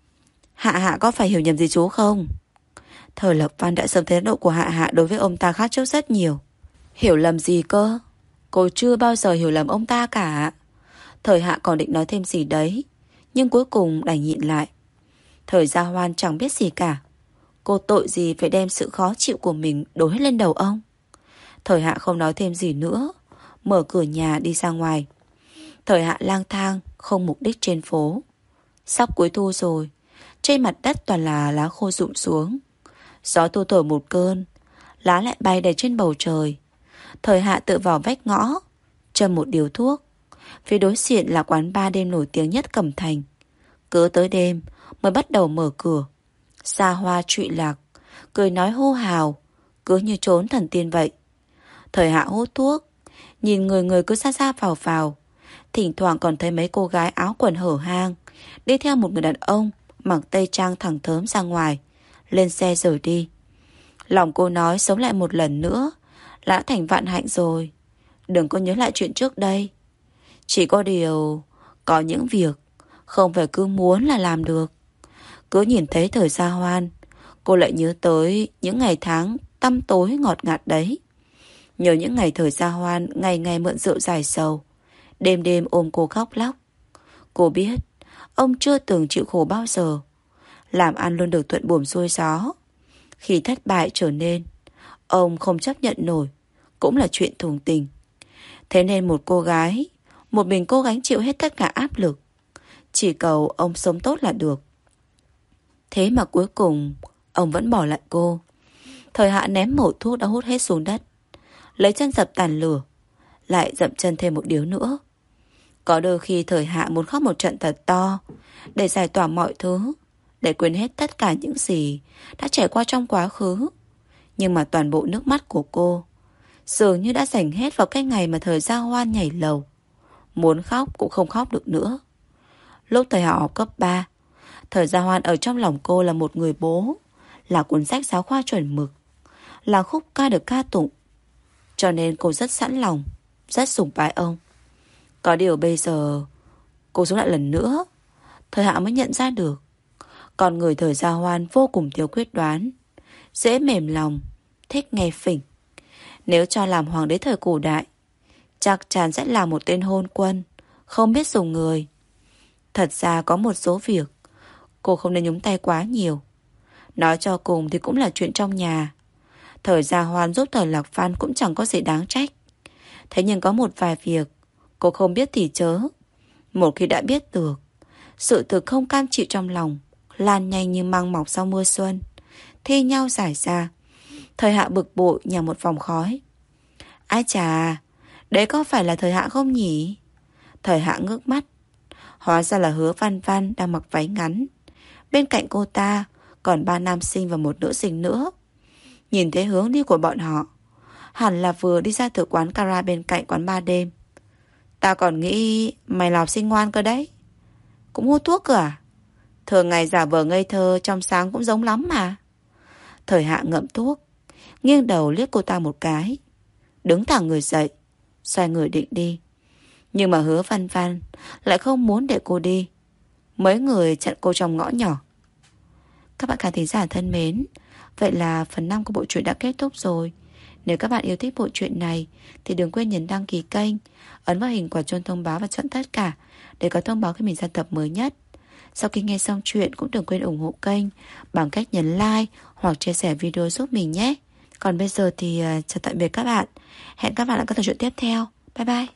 [SPEAKER 1] Hạ Hạ có phải hiểu nhầm gì chú không? Thời Lập Văn đã sớm thấy thái độ của Hạ Hạ đối với ông ta khác trước rất nhiều. Hiểu lầm gì cơ? Cô chưa bao giờ hiểu lầm ông ta cả. Thời Hạ còn định nói thêm gì đấy, nhưng cuối cùng đành nhịn lại. Thời Gia Hoan chẳng biết gì cả. Cô tội gì phải đem sự khó chịu của mình đổ hết lên đầu ông? Thời Hạ không nói thêm gì nữa, mở cửa nhà đi ra ngoài. Thời Hạ lang thang không mục đích trên phố. Sắp cuối thu rồi, trên mặt đất toàn là lá khô rụng xuống. Gió thu thổi một cơn, lá lại bay đầy trên bầu trời. Thời Hạ tựa vào vách ngõ, châm một điếu thuốc. Phía đối diện là quán bar đêm nổi tiếng nhất Cẩm Thành. Cứ tới đêm mới bắt đầu mở cửa. Xa hoa trụy lạc, cười nói hô hào, cứ như trốn thần tiên vậy. Thời Hạ hút thuốc, nhìn người người cứ xa xa vào vào. Thỉnh thoảng còn thấy mấy cô gái áo quần hở hang đi theo một người đàn ông mặc tây trang thẳng thớm ra ngoài, lên xe rời đi. Lòng cô nói sống lại một lần nữa đã thành vạn hạnh rồi. Đừng có nhớ lại chuyện trước đây. Chỉ có điều, có những việc không phải cứ muốn là làm được. Cứ nhìn thấy Thời Gia Hoan, cô lại nhớ tới những ngày tháng tăm tối ngọt ngạt đấy. Nhớ những ngày Thời Gia Hoan ngày ngày mượn rượu giải sầu, đêm đêm ôm cô khóc lóc. Cô biết ông chưa từng chịu khổ bao giờ, làm ăn luôn được thuận buồm xuôi gió. Khi thất bại trở nên, ông không chấp nhận nổi, cũng là chuyện thường tình. Thế nên một cô gái, một mình cô gánh chịu hết tất cả áp lực, chỉ cầu ông sống tốt là được. Thế mà cuối cùng ông vẫn bỏ lại cô. Thời Hạ ném mẩu thuốc đã hút hết xuống đất, lấy chân dập tàn lửa, lại dậm chân thêm một điếu nữa. Có đôi khi Thời Hạ muốn khóc một trận thật to, để giải tỏa mọi thứ, để quên hết tất cả những gì đã trải qua trong quá khứ. Nhưng mà toàn bộ nước mắt của cô dường như đã dành hết vào cái ngày mà Thời Gia Hoan nhảy lầu. Muốn khóc cũng không khóc được nữa. Lúc Thời Hạ học cấp ba, Thời Gia Hoan ở trong lòng cô là một người bố, là cuốn sách giáo khoa chuẩn mực, là khúc ca được ca tụng. Cho nên cô rất sẵn lòng, rất sủng bái ông. Có điều bây giờ cô sống lại lần nữa, Thời Hạ mới nhận ra được con người Thời Gia Hoan vô cùng thiếu quyết đoán, dễ mềm lòng, thích nghe phỉnh. Nếu cho làm hoàng đế thời cổ đại, chắc chắn sẽ là một tên hôn quân, không biết dùng người. Thật ra có một số việc cô không nên nhúng tay quá nhiều. Nói cho cùng thì cũng là chuyện trong nhà. Thời Gia Hoan giúp Thời Lạc Văn cũng chẳng có gì đáng trách. Thế nhưng có một vài việc cô không biết thì chớ. Một khi đã biết được, sự thực không cam chịu trong lòng lan nhanh như măng mọc sau mưa xuân, thi nhau giải ra. Thời Hạ bực bội nhả một vòng khói. Ai chà, đấy có phải là Thời Hạ không nhỉ? Thời Hạ ngước mắt, hóa ra là Hứa Văn Văn đang mặc váy ngắn. Bên cạnh cô ta còn ba nam sinh và một nữ sinh nữa. Nhìn thấy hướng đi của bọn họ, hẳn là vừa đi ra từ quán kara bên cạnh quán bar đêm. Ta còn nghĩ mày là học sinh ngoan cơ đấy. Cũng hút thuốc cơ à? Thường ngày giả vờ ngây thơ trong sáng cũng giống lắm mà. Thời Hạ ngậm thuốc, nghiêng đầu liếc cô ta một cái, đứng thẳng người dậy, xoay người định đi. Nhưng mà Hứa Văn Văn lại không muốn để cô đi. Mấy người chặn cô trong ngõ nhỏ. Các bạn khán thính giả thân mến, vậy là phần năm của bộ truyện đã kết thúc rồi. Nếu các bạn yêu thích bộ truyện này thì đừng quên nhấn đăng ký kênh, ấn vào hình quả chuông thông báo và chọn tất cả để có thông báo khi mình ra tập mới nhất. Sau khi nghe xong chuyện cũng đừng quên ủng hộ kênh bằng cách nhấn like hoặc chia sẻ video giúp mình nhé. Còn bây giờ thì uh, chào tạm biệt các bạn. Hẹn các bạn ở các tập truyện tiếp theo. Bye bye.